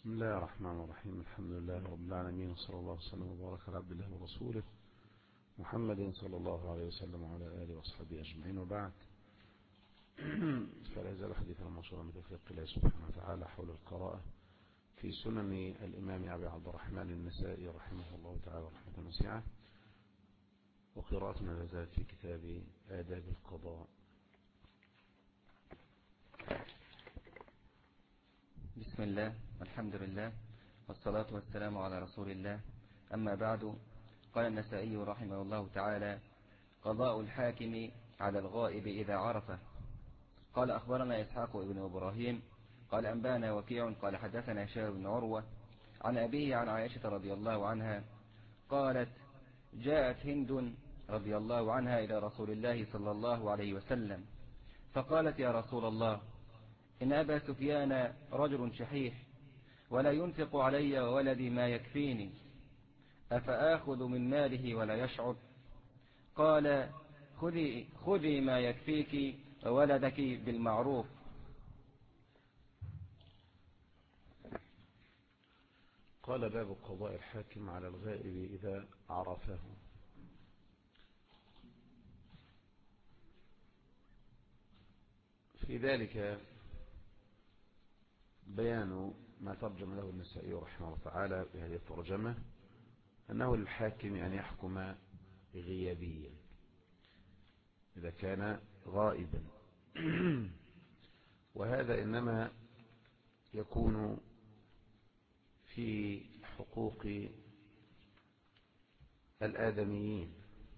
بسم الله الرحمن الرحيم. الحمد لله رب العالمين، صلى الله وسلم وبارك على عبد الله ورسوله محمد صلى الله عليه وسلم وعلى آله وصحبه أجمعين، وبعد. فلا يزال حديثنا موصولا بتوفيق الله سبحانه وتعالى حول القراءة في سنن الإمام أبي عبد الرحمن النسائي رحمه الله تعالى رحمة واسعة، وقراءتنا لا زالت في كتاب آداب القضاء. بسم الله والحمد لله والصلاة والسلام على رسول الله، أما بعد. قال النسائي رحمه الله تعالى: قضاء الحاكم على الغائب إذا عرفه. قال: أخبرنا إسحاق بن إبراهيم قال أنبانا وكيع قال حدثنا هشام بن عروة عن أبيه عن عائشة رضي الله عنها قالت: جاءت هند رضي الله عنها إلى رسول الله صلى الله عليه وسلم فقالت: يا رسول الله، إن أبا سفيان رجل شحيح ولا ينفق علي وولدي ما يكفيني، أفآخذ من ماله ولا يشعر؟ قال: خذي ما يكفيك وولدك بالمعروف. قال: باب قضاء الحاكم على الغائب إذا عرفه. في ذلك بيان ما ترجم له النسائي رحمه الله تعالى بهذه الترجمة، أنه للحاكم أن يحكم غيابيا إذا كان غائبا، وهذا إنما يكون في حقوق الآدميين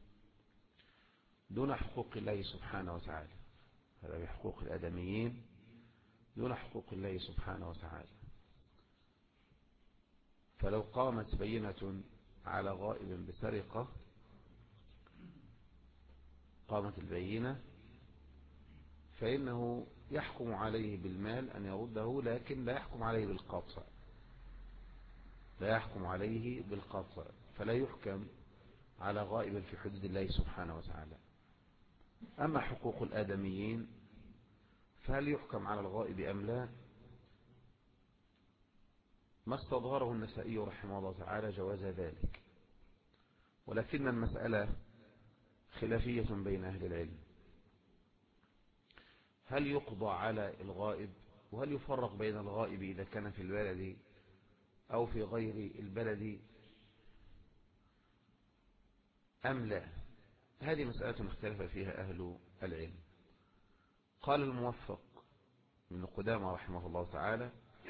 دون حقوق الله سبحانه وتعالى. هذا بحقوق الآدميين دون حقوق الله سبحانه وتعالى. فلو قامت بينة على غائب بسرقة، قامت البينة، فإنه يحكم عليه بالمال أن يرده، لكن لا يحكم عليه بالقطع، لا يحكم عليه بالقطع، فلا يحكم على غائب في حدود الله سبحانه وتعالى. أما حقوق الآدميين فهل يحكم على الغائب أم لا؟ ما استظهره النسائي رحمه الله تعالى جواز ذلك، ولكن المسألة خلافية بين أهل العلم. هل يقضى على الغائب؟ وهل يفرق بين الغائب إذا كان في البلد أو في غير البلد أم لا؟ هذه مسألة اختلف فيها أهل العلم. قال الموفق ابن قدامة رحمه الله تعالى: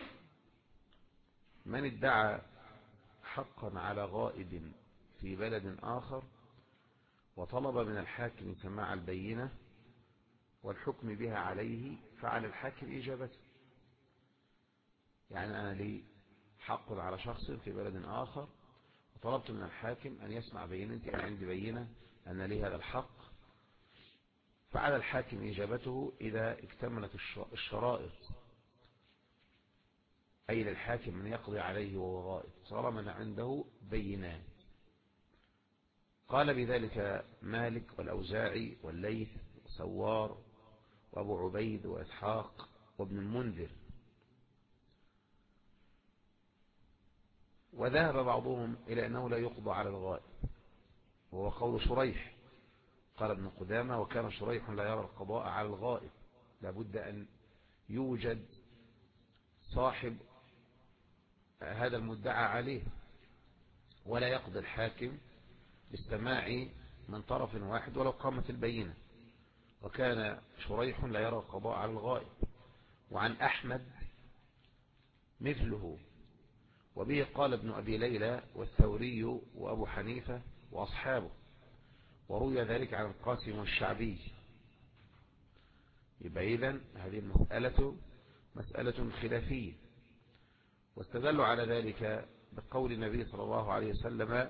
من ادعى حقا على غائب في بلد آخر وطلب من الحاكم سماع البينة والحكم بها عليه، فعلى الحاكم إجابته. يعني أنا لي حق على شخص في بلد آخر وطلبت من الحاكم أن يسمع بينتي، أنا عندي بينة أن لي هذا الحق، فعلى الحاكم إجابته إذا اكتملت الشرائط، أي للحاكم أن يقضي عليه وهو غائب طالما عنده بينات. قال بذلك مالك والأوزاعي والليث وسوار وأبو عبيد وإسحاق وابن المنذر. وذهب بعضهم إلى أنه لا يقضى على الغائب، وهو قول شريح. قال ابن قدامة: وكان شريح لا يرى القضاء على الغائب، لابد أن يوجد صاحب هذا المدعى عليه، ولا يقضي الحاكم باستماع من طرف واحد ولو قامت البينة. وكان شريح لا يرى القضاء على الغائب. وعن أحمد مثله، وبه قال ابن أبي ليلى والثوري وأبو حنيفة وأصحابه، وروي ذلك عن القاسم والشعبي. يبقى إذن هذه المسألة مسألة خلافية، واستدلوا على ذلك بقول النبي صلى الله عليه وسلم: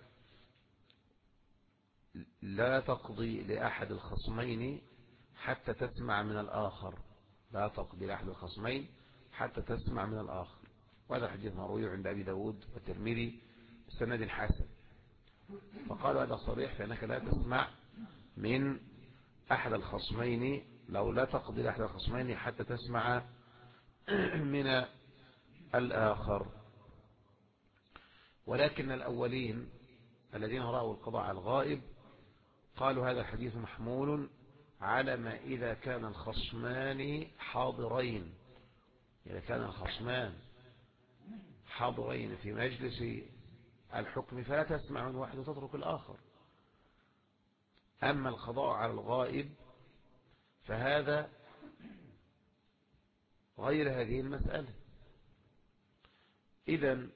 لا تقضي لأحد الخصمين حتى تسمع من الآخر. لا تقضي لأحد الخصمين حتى تسمع من الآخر. وهذا حديث مروي عند أبي داود والترمذي بسند حسن. فقالوا هذا صريح، فإنك لا تسمع من أحد الخصمين، لو لا تقضي لأحد الخصمين حتى تسمع من الآخر. ولكن الأولين الذين رأوا القضاء على الغائب قالوا هذا الحديث محمول على ما إذا كان الخصمان حاضرين. إذا كان الخصمان حاضرين في مجلس الحكم فلا تسمع من واحد وتترك الآخر. أما القضاء على الغائب فهذا غير هذه المسألة. إذن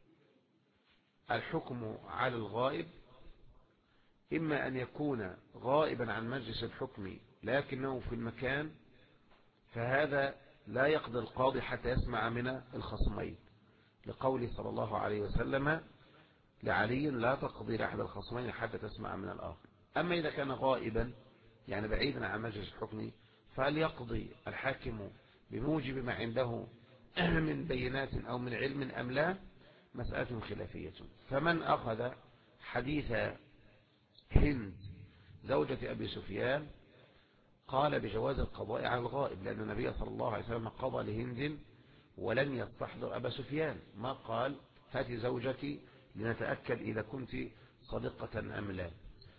الحكم على الغائب إما أن يكون غائبا عن مجلس الحكم لكنه في المكان، فهذا لا يقضي القاضي حتى يسمع من الخصمين، لقوله صلى الله عليه وسلم لعلي لا تقضي لأحد الخصمين حتى تسمع من الآخر. أما إذا كان غائبا يعني بعيدا عن مجلس الحكم فهل يقضي الحاكم بموجب ما عنده من بينات أو من علم أم لا؟ مسألة خلافية. فمن أخذ حديث هند زوجة أبي سفيان قال بجواز القضاء على الغائب، لأن النبي صلى الله عليه وسلم قضى لهند ولم يستحضر أبا سفيان، ما قال هاتي زوجك لنتأكد إذا كنت صديقة أم لا.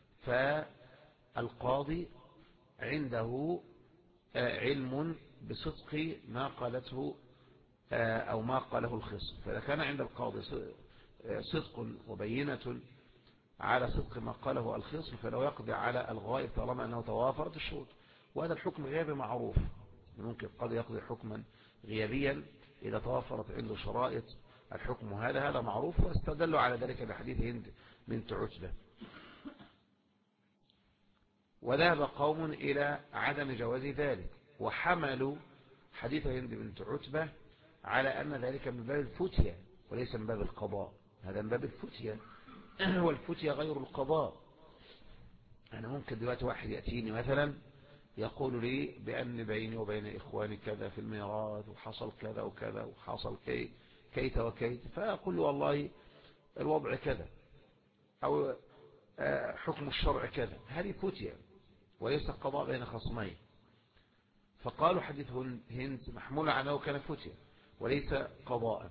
فالقاضي عنده علم بصدق ما قالته أو ما قاله الخصم، فإذا كان عند القاضي صدق وبينة على صدق ما قاله الخصم فلو يقضي على الغائب طالما أنه توافرت الشروط. وهذا الحكم غيابي معروف، ممكن القاضي يقضي حكما غيابيا إذا توافرت عنده شرائط الحكم، هذا معروف، واستدلوا على ذلك بحديث هند بنت عتبة. وذهب قوم إلى عدم جواز ذلك وحملوا حديث هند بنت عتبة على أن ذلك من باب الفتية وليس من باب القضاء، هذا من باب الفتية والفتية غير القضاء. أنا ممكن دلوقتي واحد يأتيني مثلا يقول لي بأن بيني وبين إخواني كذا في الميراث وحصل كذا وكذا وحصل كيت وكيت، فأقول له والله الوضع كذا أو حكم الشرع كذا، هذه فتية وليس قضاء بين خصمين. فقالوا حديث هند محمول عنه كان فتية وليس قضاء،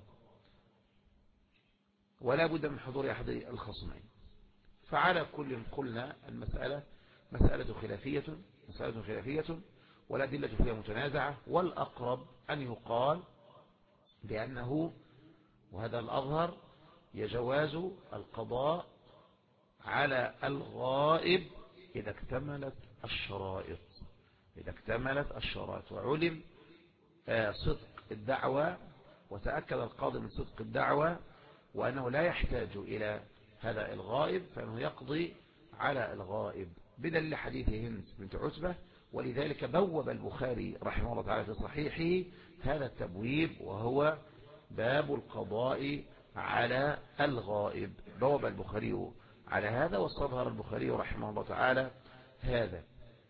ولا بد من حضور أحد الخصمين. فعلى كل قلنا المسألة مسألة خلافية والأدلة فيها متنازعة، والأقرب أن يقال بأنه، وهذا الأظهر، يجواز القضاء على الغائب إذا اكتملت الشرائط وعلم صدق الدعوة وتأكد القاضي من صدق الدعوة وأنه لا يحتاج إلى هذا الغائب، فإنه يقضي على الغائب بدليل حديث هند بنت عتبة. ولذلك بوب البخاري رحمه الله تعالى في صحيحه هذا التبويب، وهو باب القضاء على الغائب. بوب البخاري على هذا واستظهر البخاري رحمه الله تعالى هذا.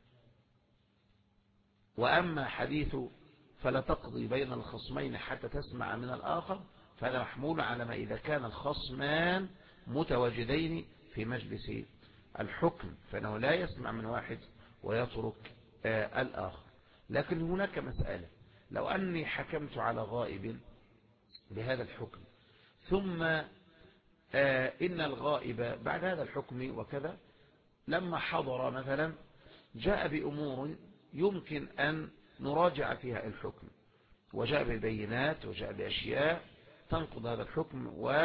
وأما حديث فلا تقضي بين الخصمين حتى تسمع من الآخر فهذا محمول على ما إذا كان الخصمان متواجدين في مجلس الحكم، فإنه لا يسمع من واحد ويترك الآخر. لكن هناك مسألة، لو أني حكمت على غائب بهذا الحكم ثم إن الغائب بعد هذا الحكم وكذا لما حضر مثلا جاء بأمور يمكن أن نراجع فيها الحكم، وجاء بالبينات وجاء بأشياء تنقض هذا الحكم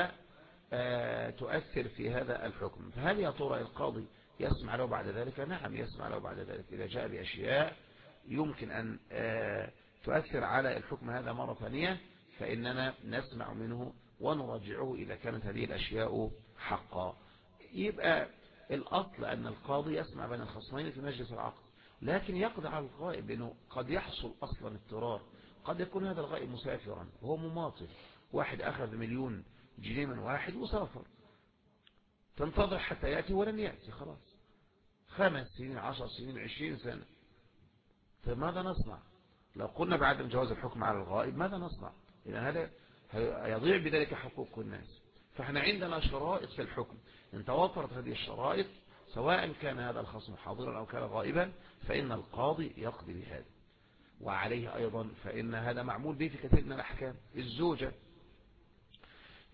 وتؤثر في هذا الحكم، فهل يا ترى القاضي يسمع له بعد ذلك؟ نعم يسمع له بعد ذلك إذا جاء بأشياء يمكن أن تؤثر على الحكم هذا مرة ثانية، فإننا نسمع منه ونراجعه إذا كانت هذه الأشياء حقا. يبقى الأصل أن القاضي يسمع بين الخصمين في مجلس العقد، لكن يقضي على الغائب لأنه قد يحصل أصلا اضطرار، قد يكون هذا الغائب مسافرا وهو مماطل، واحد أخذ 1,000,000 جنيه من واحد وسافر، تنتظر حتى يأتي ولن يأتي، خلاص 5 سنين 10 سنين 20 سنة، فماذا نصنع؟ لو قلنا بعدم جواز الحكم على الغائب ماذا نصنع؟ إذن هذا يضيع بذلك حقوق الناس. فاحنا عندنا شرائط في الحكم، إن توفرت هذه الشرائط سواء كان هذا الخصم حاضرا أو كان غائبا فإن القاضي يقضي بهذا. وعليه أيضا فإن هذا معمول به في كثير من الأحكام. الزوجة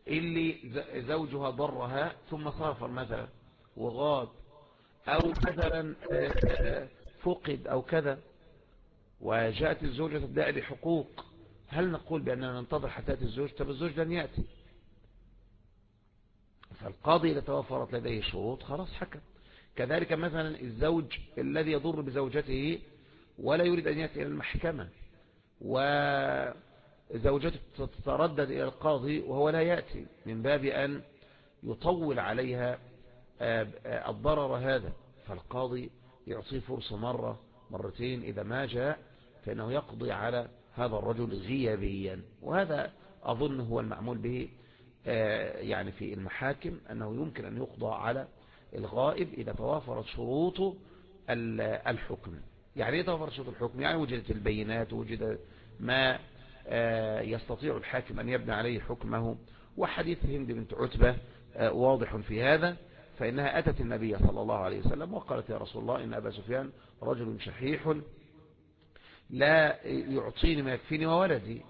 اللي زوجها ضرها ثم سافر مثلا وغاب، أو مثلا فقد أو كذا، وجاءت الزوجة تدعي بحقوق، هل نقول بأننا ننتظر حتى يأتي الزوج؟ طب الزوج لن يأتي. فالقاضي إذا توفرت لديه شروط خلاص حكم. كذلك مثلا الزوج الذي يضر بزوجته ولا يريد أن يأتي إلى المحكمة، وزوجته تتردد إلى القاضي وهو لا يأتي، من باب أن يطول عليها الضرر هذا، فالقاضي يعطيه فرصة مرة مرتين، إذا ما جاء فإنه يقضي على هذا الرجل غيابيا. وهذا أظن هو المعمول به يعني في المحاكم، أنه يمكن أن يقضى على الغائب إذا توافرت شروط الحكم. يعني إيه توافرت شروط الحكم؟ يعني وجدت البينات، وجد ما يستطيع الحاكم أن يبنى عليه حكمه. وحديث هند بنت عتبة واضح في هذا، فإنها أتت النبي صلى الله عليه وسلم وقالت: يا رسول الله، إن أبا سفيان رجل شحيح لا يعطيني ما يكفيني وولدي.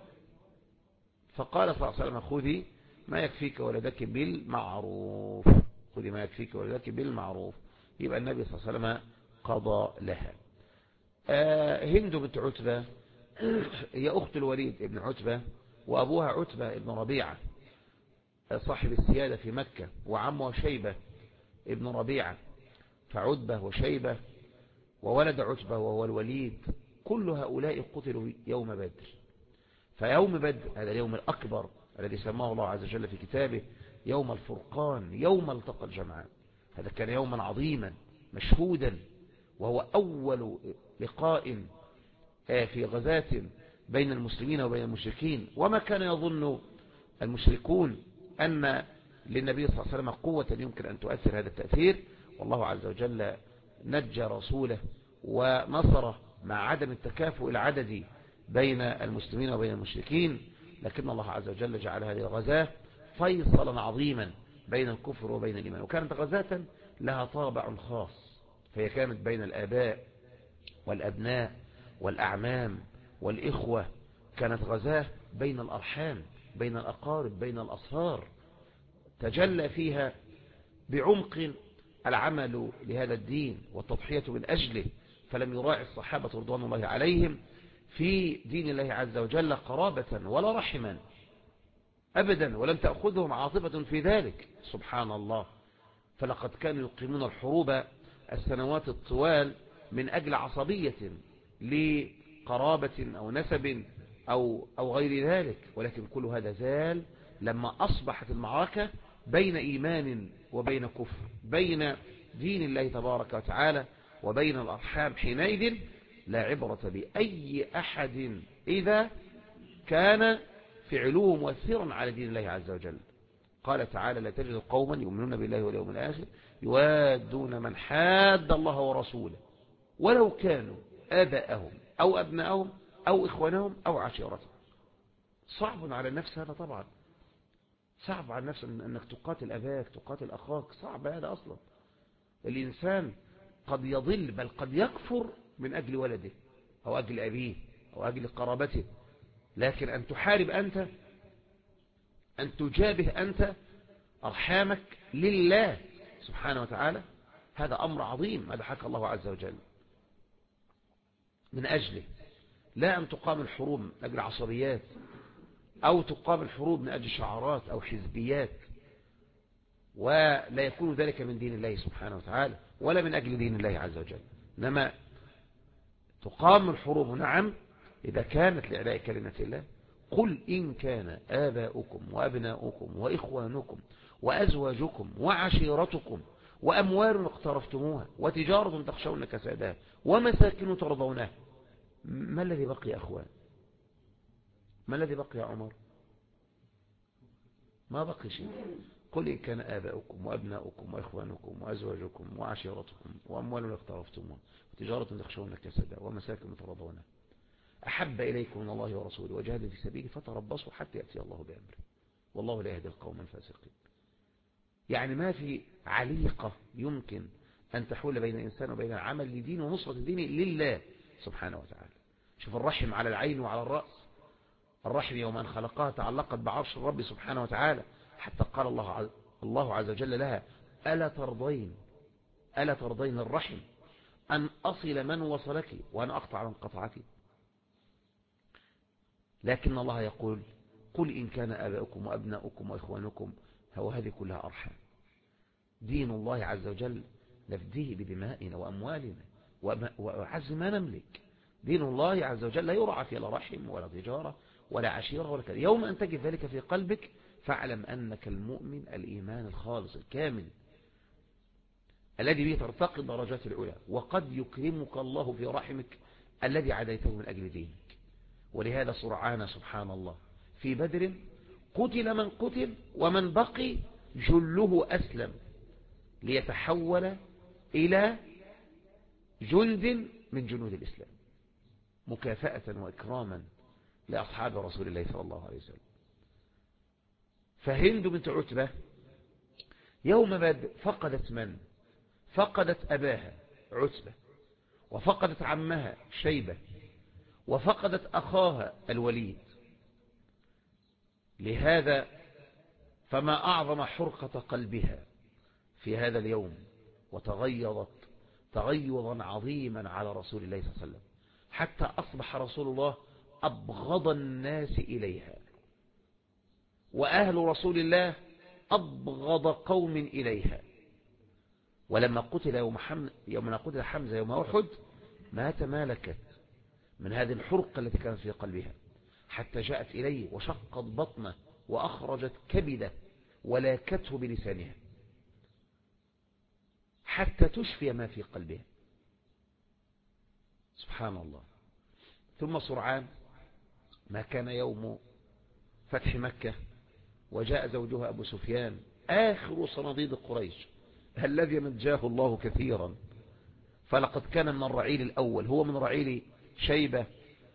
فقال صلى الله عليه وسلم: خذي ما يكفيك ولدك بالمعروف، خذي ما يكفيك ولدك بالمعروف. يبقى النبي صلى الله عليه وسلم قضى لها. هند بنت عتبة هي أخت الوليد بن عتبة، وأبوها عتبة بن ربيعة صاحب السيادة في مكة، وعمه شيبة ابن ربيعة، فعتبة وشيبة وولد عتبة وهو الوليد، كل هؤلاء قتلوا يوم بدر. فيوم بدر هذا اليوم الأكبر الذي سماه الله عز وجل في كتابه يوم الفرقان، يوم التقى الجمعان. هذا كان يوما عظيما مشهودا، وهو أول لقاء في غزاة بين المسلمين وبين المشركين. وما كان يظن المشركون أن للنبي صلى الله عليه وسلم قوة يمكن أن تؤثر هذا التأثير، والله عز وجل نجى رسوله ونصره مع عدم التكافؤ العددي بين المسلمين وبين المشركين. لكن الله عز وجل جعل هذه الغزاة فيصلا عظيما بين الكفر وبين الإيمان، وكانت غزاة لها طابع خاص، فهي كانت بين الآباء والأبناء والأعمام والإخوة، كانت غزاة بين الأرحام، بين الأقارب، بين الأصهار، تجلى فيها بعمق العمل لهذا الدين والتضحية من أجله. فلم يراعي الصحابة رضوان الله عليهم في دين الله عز وجل قرابة ولا رحما أبدا، ولم تأخذهم عاطفة في ذلك، سبحان الله. فلقد كانوا يقيمون الحروب السنوات الطوال من أجل عصبية لقرابة أو نسب أو غير ذلك، ولكن كل هذا زال لما أصبحت المعركة بين إيمان وبين كفر، بين دين الله تبارك وتعالى وبين الأرحام. حينئذ لا عبرة بأي أحد إذا كان فعله مؤثرا على دين الله عز وجل. قال تعالى: لا تجد قوما يؤمنون بالله واليوم الآخر يوادون من حاد الله ورسوله ولو كانوا آباءهم أو أبناءهم أو إخوانهم أو عشيرتهم. صعب على النفس هذا طبعا، صعب على النفس أنك تقاتل أباك، تقاتل أخاك، صعب هذا أصلا. الإنسان قد يضل بل قد يكفر من أجل ولده أو أجل أبيه أو أجل قرابته، لكن أن تحارب أنت، أن تجابه أنت أرحامك لله سبحانه وتعالى، هذا أمر عظيم. هذا حكى الله عز وجل من أجله، لا أن تقام الحروب من أجل عصبيات، أو تقام الحروب من أجل شعارات أو حزبيات، ولا يكون ذلك من دين الله سبحانه وتعالى ولا من أجل دين الله عز وجل. إنما تقام الحروب نعم إذا كانت لإعلاء كلمة الله. قل إن كان آباؤكم وأبناؤكم وإخوانكم وأزواجكم وعشيرتكم وأموال اقترفتموها وتجارة تخشون كسادها ومساكن ترضونها. ما الذي بقي يا أخوان؟ ما الذي بقي يا عمر؟ ما بقي شيء. قل إن كان آباؤكم وأبناؤكم وإخوانكم وأزواجكم وعشيرتكم وأموال اقترفتموها وتجارة تخشون كسادها ومساكن ترضونها أحب إليكم من الله ورسوله وجهاد في سبيله فتربصوا حتى يأتي الله بأمره والله لا يهدي القوم الفاسقين. يعني ما في عليقة يمكن أن تحول بين الإنسان وبين العمل لدين ونصرة الدين لله سبحانه وتعالى. شوف الرحم على العين وعلى الرأس. الرحم يوم أن خلقها تعلقت بعرش الرب سبحانه وتعالى حتى قال الله عز وجل لها: ألا ترضين الرحم أن أصل من وصلك وأن أقطع من قطعك؟ لكن الله يقول: قل إن كان آباؤكم وأبناؤكم وإخوانكم، هذه كلها أرحام. دين الله عز وجل نفديه بدمائنا وأموالنا وأعز ما نملك. دين الله عز وجل لا يرعى في لا رحم ولا تجارة ولا عشيرة ولا كذا. يوم أن تجد ذلك في قلبك فاعلم أنك المؤمن الإيمان الخالص الكامل الذي به ترتقي الدرجات العلى، وقد يكرمك الله في رحمك الذي عديته من أجل دينك. ولهذا سرعان سبحان الله في بدر قتل من قتل، ومن بقي جله أسلم ليتحول إلى جند من جنود الإسلام، مكافأة وإكراما لأصحاب رسول الله صلى الله عليه وسلم. فهند بنت عتبة يوم بدر فقدت أباها عتبة، وفقدت عمها شيبة، وفقدت أخاها الوليد. لهذا فما أعظم حرقة قلبها في هذا اليوم، وتغيظت تغيظا عظيما على رسول الله صلى الله عليه وسلم، حتى أصبح رسول الله أبغض الناس إليها، وأهل رسول الله أبغض قوم إليها. ولما قتل يوم قتل حمزة يوم أحد ما تمالكت من هذه الحرقة التي كانت في قلبها، حتى جاءت إليه وشقت بطنه وأخرجت كبده ولاكته بلسانها حتى تشفي ما في قلبها. سبحان الله. ثم سرعان ما كان يوم فتح مكة، وجاء زوجها أبو سفيان آخر صناديد قريش الذي نجاه الله كثيرا، فلقد كان من الرعيل الأول، هو من رعيل شيبة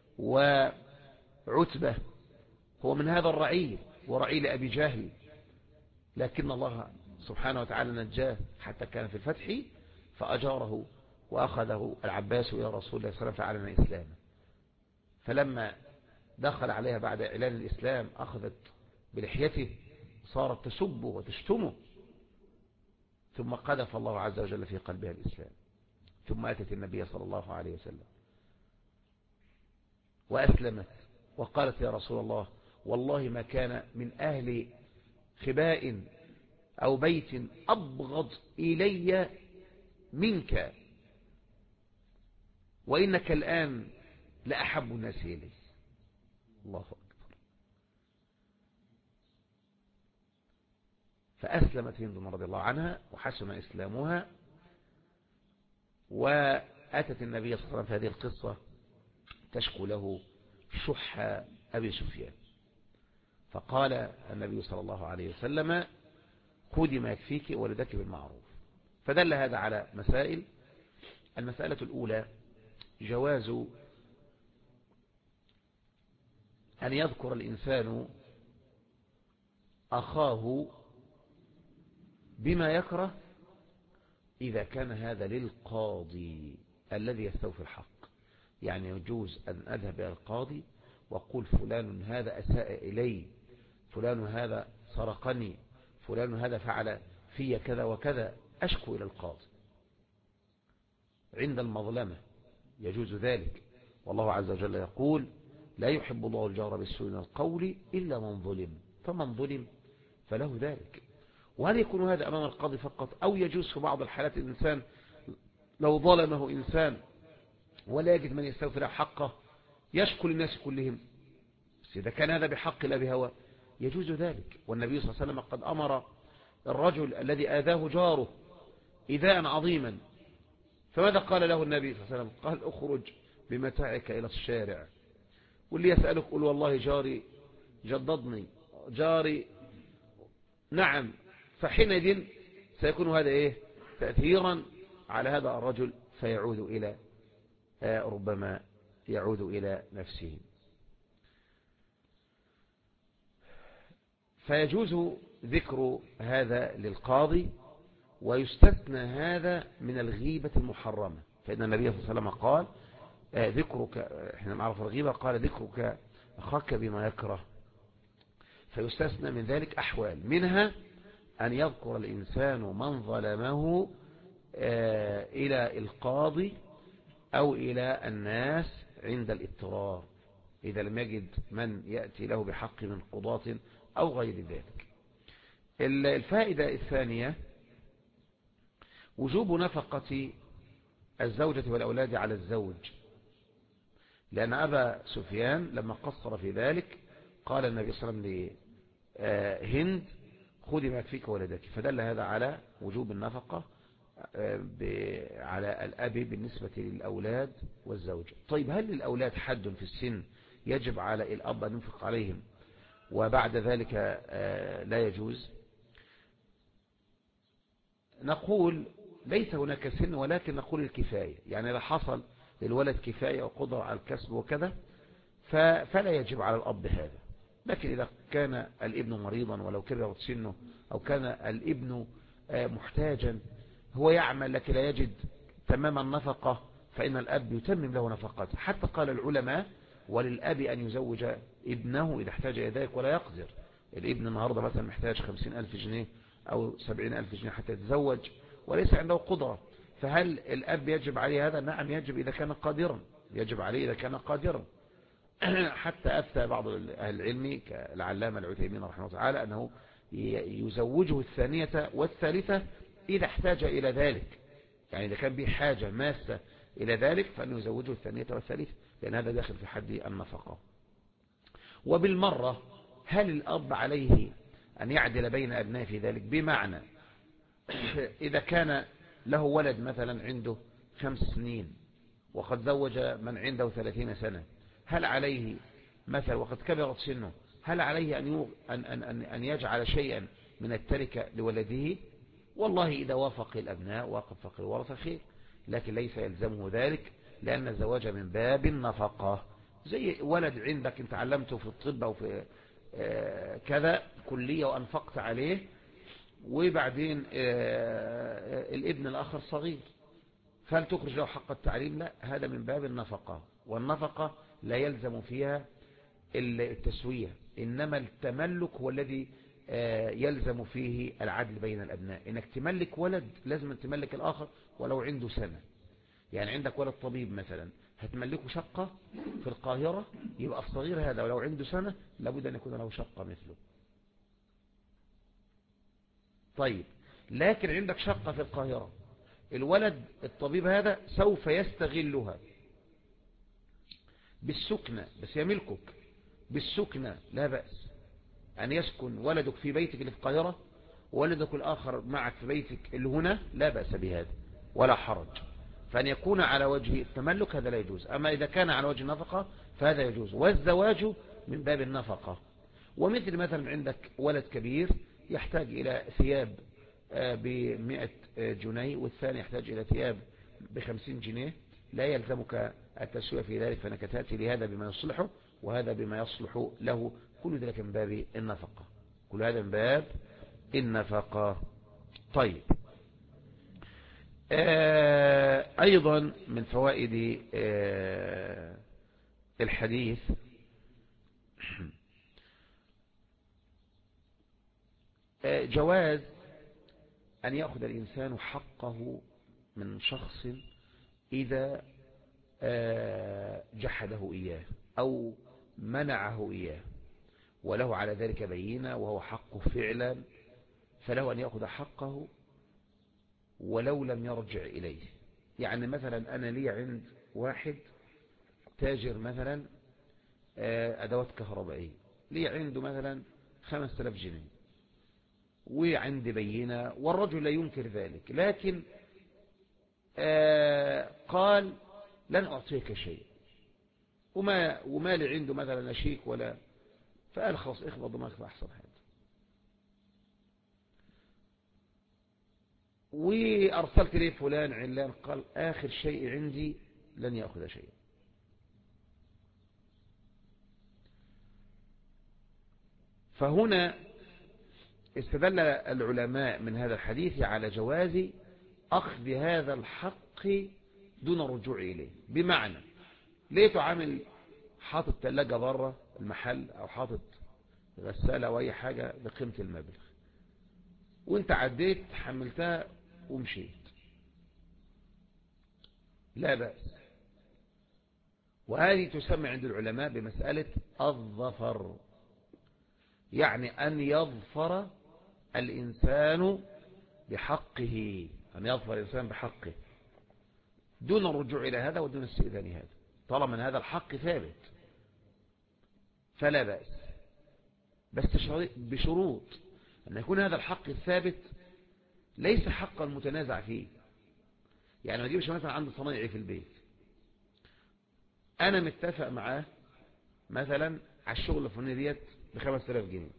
وعتبة، هو من هذا الرعيل ورعيل أبي جهل، لكن الله سبحانه وتعالى نجاه حتى كان في الفتح فأجاره وأخذه العباس إلى رسول الله صلى الله عليه وسلم فأعلن إسلامه. فلما دخل عليها بعد إعلان الإسلام أخذت بلحيته، صارت تسبه وتشتمه، ثم قذف الله عز وجل في قلبها الإسلام. ثم أتت النبي صلى الله عليه وسلم وأسلمت وقالت: يا رسول الله، والله ما كان من أهل خباء أو بيت أبغض إلي منك، وإنك الآن لأحب الناس إلي. الله أكبر. فأسلمت هند رضي الله عنها وحسن إسلامها، وأتت النبي صلى الله عليه وسلم في هذه القصة تشكو له شح أبي سفيان، فقال النبي صلى الله عليه وسلم: خذي ما يكفيك ولدك بالمعروف. فدل هذا على مسائل. المسألة الأولى جواز أن يذكر الإنسان أخاه بما يكره إذا كان هذا للقاضي الذي يستوفي الحق. يعني يجوز أن أذهب إلى القاضي وأقول: فلان هذا أساء إلي، فلان هذا سرقني، فلان هذا فعل في كذا وكذا، أشكو إلى القاضي عند المظلمة، يجوز ذلك. والله عز وجل يقول: لا يحب الله الجار بالسوء من القول إلا من ظلم، فمن ظلم فله ذلك. وهل يكون هذا أمام القاضي فقط، أو يجوز في بعض الحالات الإنسان لو ظلمه إنسان ولا يجد من يستوفي له حقه يشكو للناس كلهم؟ إذا كان هذا بحق لا بهوى يجوز ذلك. والنبي صلى الله عليه وسلم قد أمر الرجل الذي آذاه جاره إيذاء عظيما، فماذا قال له النبي صلى الله عليه وسلم؟ قال: اخرج بمتاعك إلى الشارع، واللي يسألك قل: والله جاري جددني، جاري نعم. فحينئذ سيكون هذا تأثيرا على هذا الرجل، فيعود إلى ربما يعود إلى نفسه. فيجوز ذكر هذا للقاضي، ويستثنى هذا من الغيبة المحرمة، فإن النبي صلى الله عليه وسلم قال: ذكرك، احنا نعرف الغيبة، قال: ذكرك أخاك بما يكره. فيستثنى من ذلك أحوال، منها أن يذكر الإنسان من ظلمه إلى القاضي أو إلى الناس عند الاضطرار، إذا لم يجد من يأتي له بحق من قضاة أو غير ذلك. الفائدة الثانية وجوب نفقة الزوجة والأولاد على الزوج، لأن أبا سفيان لما قصر في ذلك قال النبي صلى الله عليه وسلم لهند خذي ما يكفيك ولدك، فدل هذا على وجوب النفقة على الأب بالنسبة للأولاد والزوجة. طيب هل للأولاد حد في السن يجب على الأب أن ينفق عليهم وبعد ذلك لا يجوز؟ نقول ليس هناك سن، ولكن نقول الكفاية، يعني إذا حصل للولد كفاية وقدرة على الكسب وكذا فلا يجب على الأب هذا. لكن إذا كان الابن مريضا ولو كبرت سنه أو كان الابن محتاجا هو يعمل لكن لا يجد تمام النفقة فإن الأب يتمم له نفقته. حتى قال العلماء وللأب أن يزوج ابنه إذا احتاج إلى ذلك ولا يقدر. الابن النهاردة مثلا محتاج 50,000 جنيه أو 70,000 جنيه حتى يتزوج وليس عنده قدرة، فهل الأب يجب عليه هذا؟ نعم يجب إذا كان قادرا، يجب عليه إذا كان قادرا. حتى أفتى بعض أهل العلم كالعلامة العثيمين رحمه الله تعالى أنه يزوجه الثانية والثالثة إذا احتاج إلى ذلك، يعني إذا كان به حاجة ماسة إلى ذلك فأنه يزوجه الثانية والثالثة، لأن هذا داخل في حد النفقة. وبالمرة هل الأب عليه أن يعدل بين أبنائه في ذلك؟ بمعنى إذا كان له ولد مثلا عنده 5 سنين وقد زوج من عنده 30 سنة، هل عليه مثلا وقد كبرت سنه هل عليه أن يجعل شيئا من التركة لولده؟ والله إذا وافق الأبناء وافق الورثة خير، لكن ليس يلزمه ذلك، لأن الزواج من باب النفقة. زي ولد عندك انت علمته في الطب أو في كذا كلية وأنفقت عليه، وبعدين الابن الآخر صغير، فهل تخرج له حق التعليم؟ لا، هذا من باب النفقة، والنفقة لا يلزم فيها التسوية، إنما التملك هو الذي يلزم فيه العدل بين الأبناء. إنك تملك ولد لازم تملك الآخر ولو عنده سنة. يعني عندك ولد طبيب مثلا هتملكه شقة في القاهرة، يبقى الصغير هذا ولو عنده سنة لابد أن يكون له شقة مثله. طيب لكن عندك شقة في القاهرة، الولد الطبيب هذا سوف يستغلها بالسكنة، بس يملكك بالسكنة لا بأس أن يسكن ولدك في بيتك اللي في القاهرة وولدك الآخر معك في بيتك اللي هنا، لا بأس بهذا ولا حرج. فأن يكون على وجه التملك هذا لا يجوز، أما إذا كان على وجه النفقة فهذا يجوز، والزواج من باب النفقة. ومثل مثلا عندك ولد كبير يحتاج إلى ثياب ب100 جنيه والثاني يحتاج إلى ثياب ب50 جنيه، لا يلزمك التسوية في ذلك، فأنك تأتي لهذا بما يصلحه وهذا بما يصلح له، كل ذلك من باب النفقة، كل هذا من باب النفقة. طيب أيضا من فوائد الحديث جواز أن يأخذ الإنسان حقه من شخص إذا جحده إياه أو منعه إياه وله على ذلك بينة وهو حقه فعلا، فله أن يأخذ حقه ولو لم يرجع إليه. يعني مثلا أنا لي عند واحد تاجر مثلا أدوات كهربائية، لي عنده مثلا 5000 جنيه وعندي بينة والرجل لا ينكر ذلك، لكن قال لن أعطيك شيء وما لي عنده مثلا شيك ولا، فقال خلاص اخبط دماغك أحسن حاجة، وأرسلت لي فلان علان قال آخر شيء عندي لن يأخذ شيء. فهنا استدل العلماء من هذا الحديث على جواز أخذ هذا الحق دون الرجوع إليه. بمعنى ليه تعامل حاطط ثلاجة بره المحل أو حاطط غسالة أو أي حاجة بقيمة المبلغ، وانت عديت حملتها ومشيت، لا بأس. وهذه تسمى عند العلماء بمسألة الظفر، يعني أن يظفر الإنسان بحقه، أن يظفر الإنسان بحقه دون الرجوع إلى هذا ودون استئذان هذا، طالما أن هذا الحق ثابت فلا بأس، بس بشروط أن يكون هذا الحق الثابت ليس حقا متنازع فيه. يعني ما تجيبش مثلا عند صنايعي في البيت، أنا متفق معاه مثلا على الشغل الفلاني ديت ب5000 جنيه،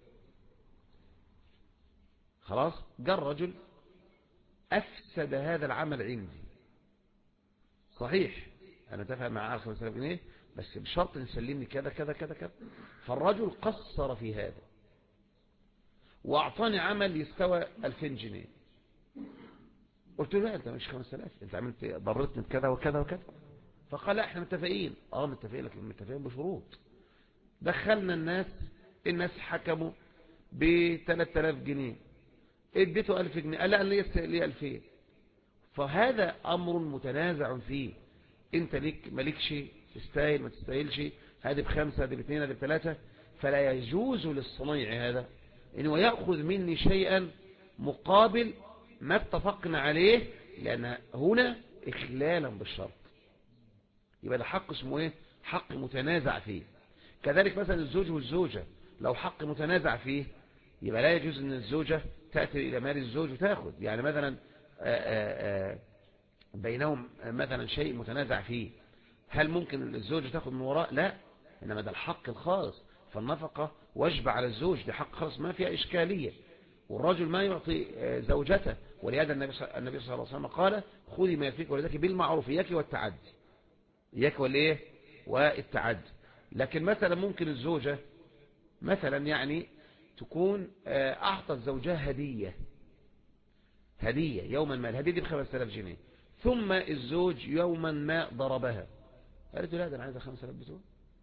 خلاص جاء الرجل أفسد هذا العمل عندي، صحيح أنا اتفق معاه على 5000 جنيه بس بشرط نسلمني كذا كذا كذا كذا، فالرجل قصر في هذا وأعطاني عمل يستوى 2000 جنيه، قلت له لا أنت مش 5000، أنت عملت ضررتني بكذا وكذا وكذا، فقال لا احنا متفقين. متفقين، لكن متفقين بشروط. دخلنا الناس حكموا ب3000 جنيه، اديته 1000 جنيه، قال لا انا لي 2000. فهذا امر متنازع فيه، انت ليك مالكش، تستاهل ما تستاهلش، هذه ب5 هذه ب2 هذه ب3، فلا يجوز للصنيع هذا انه يأخذ مني شيئا مقابل ما اتفقنا عليه، لان هنا اخلالا بالشرط. يبقى ده حق اسمه ايه؟ حق متنازع فيه. كذلك مثلا الزوج والزوجة، لو حق متنازع فيه يبقى لا يجوز ان الزوجة تأتي الى مال الزوج وتأخذ. يعني مثلا بينهم مثلا شيء متنازع فيه، هل ممكن الزوجة تأخذ من وراء؟ لا، انما ده الحق الخالص، فالنفقة واجب على الزوج، ده حق خالص ما فيها إشكالية. والرجل ما يعطي زوجته، ولهذا النبي صلى الله عليه وسلم قال خذي ما يكفيك ولدك بالمعروف، إياك والتعدي، إياك والإيه والتعدي. لكن مثلا ممكن الزوجة مثلا يعني تكون أعطت زوجها هدية يوما ما، الهدية دي ب5000 جنيه، ثم الزوج يوما ما ضربها، قالت له لا ده أنا عايزة 5000 بتوع.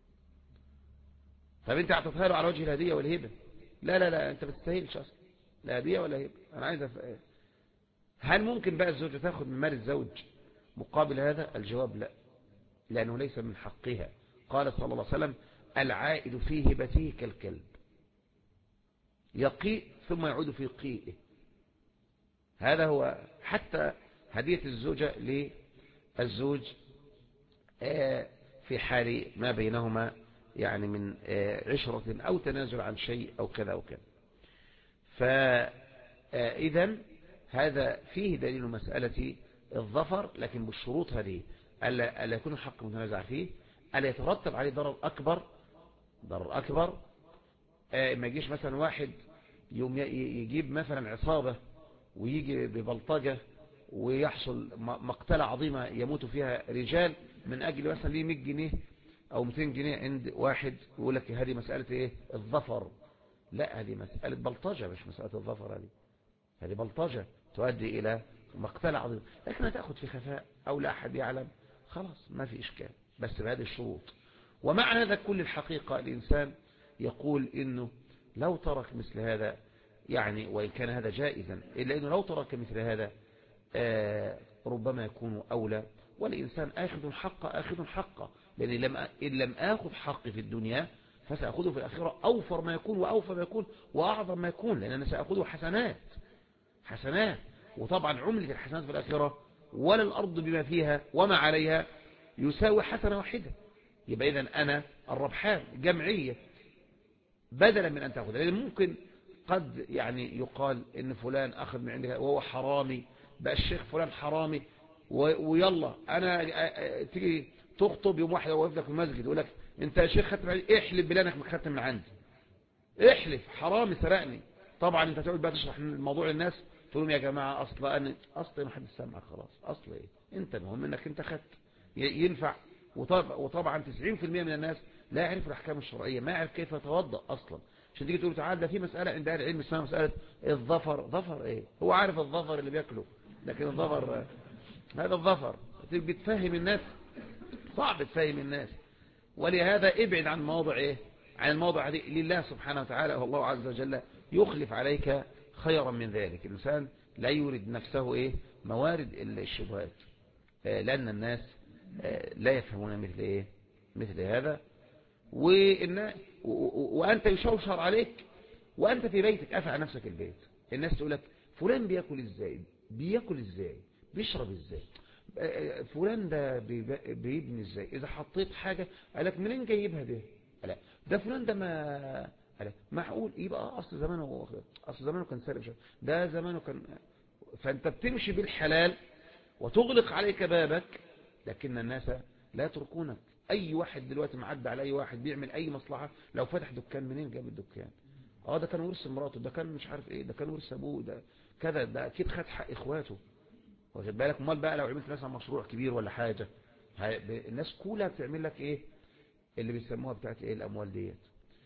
طب أنت أعطتها له على وجه الهدية والهبة؟ لا لا لا، أنت ما تستاهلش أصلا، لا هدية ولا هبة، أنا عايزة. هل ممكن بقى الزوجة تاخذ من مال الزوج مقابل هذا؟ الجواب لا، لأنه ليس من حقها. قال صلى الله عليه وسلم العائد في هبته كالكلب يقيء ثم يعود في قيئه. هذا هو حتى هدية الزوجة للزوج في حال ما بينهما يعني من عشرة أو تنازل عن شيء أو كذا أو كذا. فإذا هذا فيه دليل مسألة الظفر، لكن بالشروط هذه: ألا يكون الحق متنازع فيه، ألا يترتب عليه ضرر أكبر. ما يجيش مثلا واحد يوم يجيب مثلا عصابة ويجي ببلطجة ويحصل مقتلة عظيمة يموت فيها رجال من أجل مثلا ليه 100 جنيه أو 200 جنيه عند واحد، يقول لك هذه مسألة إيه؟ الظفر. لا، هذه مسألة بلطجة، مش مسألة الظفر. هذه بلطجة تؤدي إلى مقتلة عظيمة، لكنها تأخذ في خفاء أو لا أحد يعلم، خلاص ما في إشكال، بس بهذه الشروط. ومع هذا كل الحقيقة الإنسان يقول إنه لو ترك مثل هذا، يعني وإن كان هذا جائزا، إلا إنه لو ترك مثل هذا ربما يكون أولى. والإنسان آخذ حقه، لأن إن لم آخذ حقي في الدنيا فسأخذه في الآخرة أوفر ما يكون وأوفى ما يكون وأعظم ما يكون، لأن أنا سأخذه حسنات. وطبعا عملة الحسنات في الآخرة ولا الأرض بما فيها وما عليها يساوي حسنة واحدة. يبقى إذن أنا الربحان جمعية بدلا من أن تأخذ. لأن ممكن قد يعني يقال إن فلان أخذ من عندك وهو حرامي، بقى الشيخ فلان حرامي، ويلا أنا تيجي تخطب يوم واحد وقف لك في المسجد يقول لك أنت يا شيخ ختم عندي، احلف بلانك مختم من عندي، احلف حرامي سرقني. طبعا أنت تقعد بقى تشرح الموضوع للناس، تقول لهم يا جماعة أصل ما حد سمع، خلاص أصل إيه، أنت المهم أنك أنت خدت ينفع. وطبعا 90% من الناس لا يعرف الأحكام الشرعية، ما يعرف كيف يتوضأ أصلا، عشان تيجي تقول تعال ده في مسألة عند أهل العلم اسمها مسألة الظفر. ظفر إيه؟ هو عارف الظفر اللي بياكله، لكن الظفر هذا الظفر تيجي تفهم الناس، صعب تفهم الناس. ولهذا ابعد عن مواضع إيه؟ عن الموضع هذه لله سبحانه وتعالى، والله عز وجل يخلف عليك خيرا من ذلك. الإنسان لا يورد نفسه موارد الشبهات، لأن الناس لا يفهمون مثل هذا. وأنت يشوشر عليك وأنت في بيتك، أفعل نفسك البيت. الناس تقول لك فلان بيأكل إزاي، بيشرب إزاي، فلان ده بيبني إزاي، إذا حطيت حاجة قالك منين جايبها ده فلان ده ما معقول يبقى أصل زمانه كان سارق، ده زمانه كان. فأنت بتمشي بالحلال وتغلق عليك بابك، لكن الناس لا يتركونك. أي واحد دلوقتي معدى على أي واحد بيعمل أي مصلحة، لو فتح دكان منين جاب الدكان؟ ده كان ورث مراته، ده كان مش عارف ايه، ده كان ورث ابوه، ده كذا، ده اكيد خد حق اخواته. واخد بالك؟ امال بقى لو عملت مثلا مشروع كبير ولا حاجه، الناس كلها بتعمل لك ايه اللي بيسموها بتاعت ايه الاموال ديت؟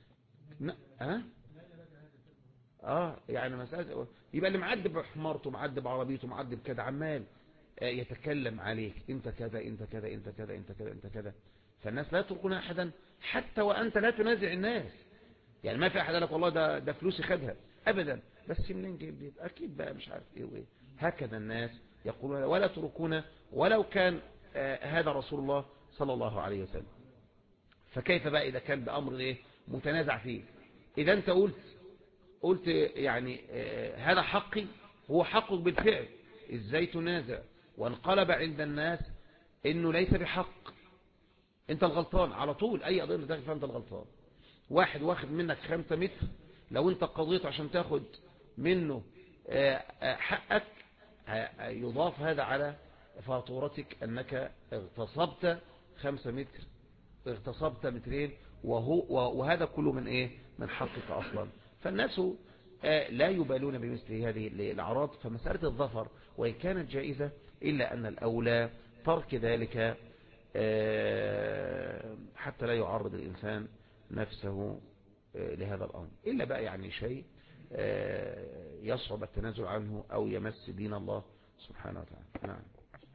يعني مساله يبقى اللي معدي بحمارته، معدي بعربيته، معدي بكذا، عمال يتكلم عليك، انت كذا انت كذا انت كذا انت كذا انت كذا. فالناس لا يتركون احدا حتى وانت لا تنازع الناس. يعني ما في احد قال لك والله ده فلوسي خدها ابدا، بس منين جايب دي؟ اكيد بقى مش عارف ايه وايه. هكذا الناس يقولون ولا تركونا ولو كان هذا رسول الله صلى الله عليه وسلم. فكيف بقى اذا كان بامر متنازع فيه؟ اذا انت قلت يعني هذا حقي، هو حقك بالفعل، ازاي تنازع وانقلب عند الناس انه ليس بحق؟ انت الغلطان على طول، اي قضيه داخل فيها انت الغلطان. واحد واخد منك 5 متر، لو انت قضيت عشان تاخد منه حقك، يضاف هذا على فاتورتك انك اغتصبت 5 متر، اغتصبت 2 متر، وهذا كله من حقك اصلا. فالناس لا يبالون بمثل هذه الاعراض. فمسألة الظفر وإن كانت جائزة، إلا أن الأولى ترك ذلك حتى لا يعرض الإنسان نفسه لهذا الأمر، إلا بقى يعني شيء يصعب التنازل عنه أو يمس دين الله سبحانه وتعالى. نعم.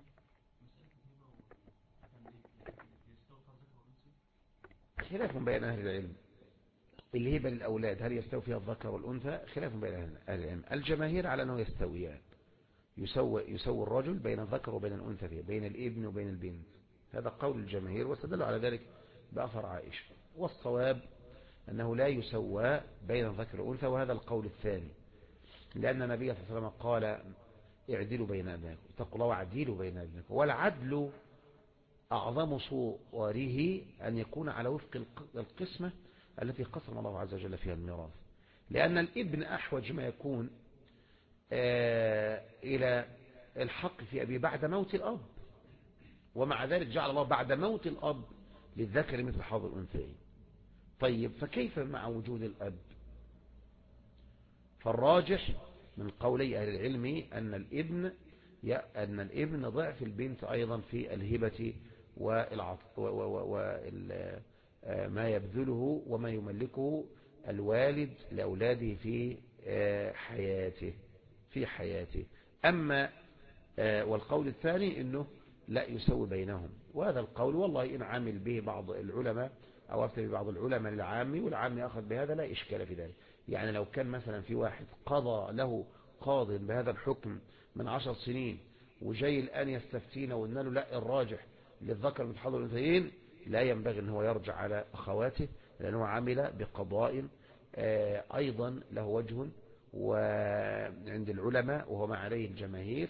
خلاف بين أهل العلم. الهبة للأولاد هل يستوي فيها الذكر والأنثى؟ خلاف بين أهل العلم. الجماهير على أنه يستويان، يسوي الرجل بين الذكر وبين الأنثى فيه، بين الابن وبين البنت. هذا قول الجماهير، واستدلوا على ذلك بأثر عائشة. والصواب أنه لا يسوى بين الذكر والأنثى، وهذا القول الثاني، لأن النبي صلى الله عليه وسلم قال اعدلوا بين أبنائكم، اتقوا الله واعدلوا بين أبنائكم. والعدل أعظم صوره أن يكون على وفق القسمة التي قسم الله عز وجل فيها الميراث، لأن الابن أحوج ما يكون إلى الحق في أبيه بعد موت الأب، ومع ذلك جعل الله بعد موت الأب للذكر مثل حظ الأنثيين. طيب فكيف مع وجود الأب؟ فالراجح من قولي أهل العلم أن الابن ضعف البنت أيضا في الهبة وما يبذله وما يملكه الوالد لأولاده في حياته. أما والقول الثاني أنه لا يسوي بينهم، وهذا القول والله إن عامل به بعض العلماء أو أفتى بعض العلماء للعامي والعامي أخذ بهذا لا إشكال في ذلك. يعني لو كان مثلا في واحد قضى له قاض بهذا الحكم من 10 سنين وجاي الآن يستفتينا وقلنا له لا الراجح للذكر مثل حظ الأنثيين، لا ينبغي أن هو يرجع على أخواته، لأنه عمل بقضاء أيضا له وجه وعند العلماء وهو ما عليه الجماهير،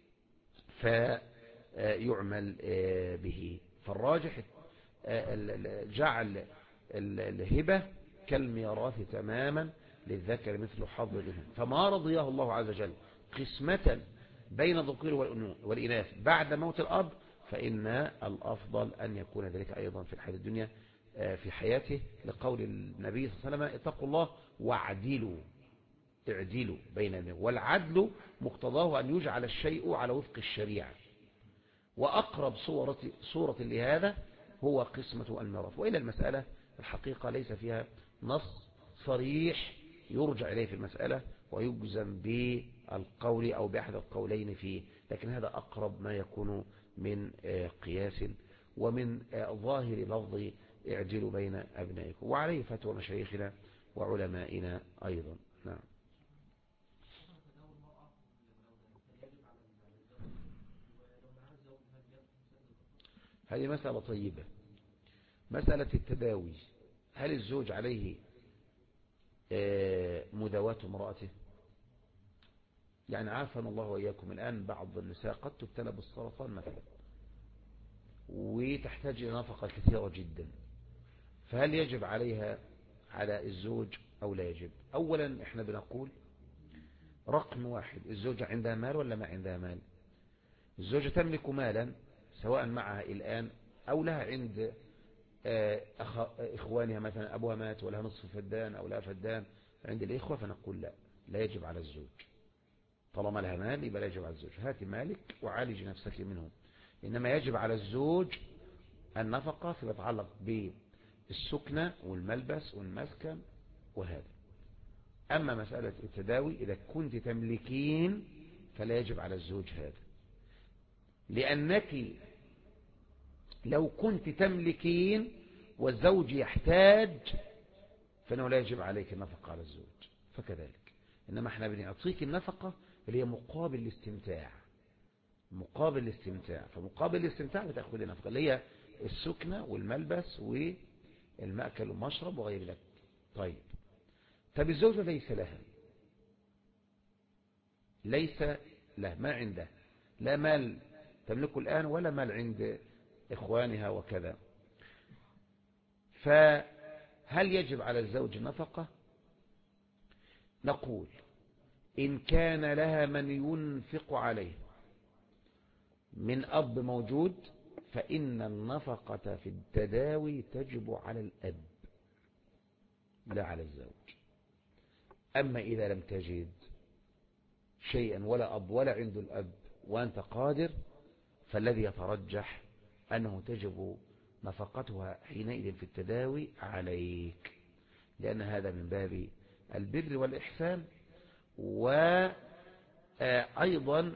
فيعمل به. فالراجح جعل الهبة كالميراث تماما للذكر مثل حظ الأنثيين. فما رضيه الله عز وجل قسمة بين الذكور والإناث بعد موت الأب، فإن الأفضل أن يكون ذلك أيضا في الحياة الدنيا في حياته، لقول النبي صلى الله عليه وسلم اتقوا الله واعدلوا بين الناس. والعدل مقتضاه أن يجعل الشيء على وفق الشريعة، وأقرب صورة لهذا هو قسمة الميراث. وإلى المسألة الحقيقة ليس فيها نص صريح يرجع إليه في المسألة ويجزم بالقول أو بأحد القولين فيه، لكن هذا أقرب ما يكون من قياس ومن ظاهر لفظ اعدلوا بين أبنائكم. وعليه فتوى مشايخنا وعلمائنا أيضا. نعم. هذه مسألة طيبة، مسألة التداوي. هل الزوج عليه مداواة امرأته؟ يعني عافانا الله وإياكم، الآن بعض النساء قد تبتلى بالسرطان مثلا وتحتاج إلى نفقة كثيرة جدا، فهل يجب عليها على الزوج أو لا يجب؟ أولا احنا بنقول رقم واحد، الزوجة عندها مال ولا ما عندها مال؟ الزوجة تملك مالا سواء معها الآن أو لها عند إخوانها، مثلا أبوها مات ولها نصف فدان أو لا فدان عند الإخوة، فنقول لا يجب على الزوج. طالما لها مال يبقى لا يجب على الزوج، هاتي مالك وعالج نفسك منه. إنما يجب على الزوج النفقة فيما يتعلق بالسكنة والملبس والمسكن وهذا. أما مسألة التداوي إذا كنت تملكين فلا يجب على الزوج هذا، لأنك لو كنت تملكين والزوج يحتاج فإنه لا يجب عليك النفقة على الزوج، فكذلك. إنما احنا بنعطيك النفقة اللي هي مقابل الاستمتاع، مقابل الاستمتاع، فمقابل الاستمتاع بتأخذ النفقة اللي هي السكنة والملبس والمأكل والمشرب وغير ذلك. طيب الزوجة ليس له ما عنده، لا مال تملكه الآن ولا مال عند إخوانها وكذا، فهل يجب على الزوج نفقة؟ نقول إن كان لها من ينفق عليه من أب موجود فإن النفقة في التداوي تجب على الأب لا على الزوج. أما إذا لم تجد شيئا ولا أب ولا عنده الأب وأنت قادر، فالذي يترجح أنه تجب نفقتها حينئذ في التداوي عليك، لأن هذا من باب البر والإحسان، وأيضا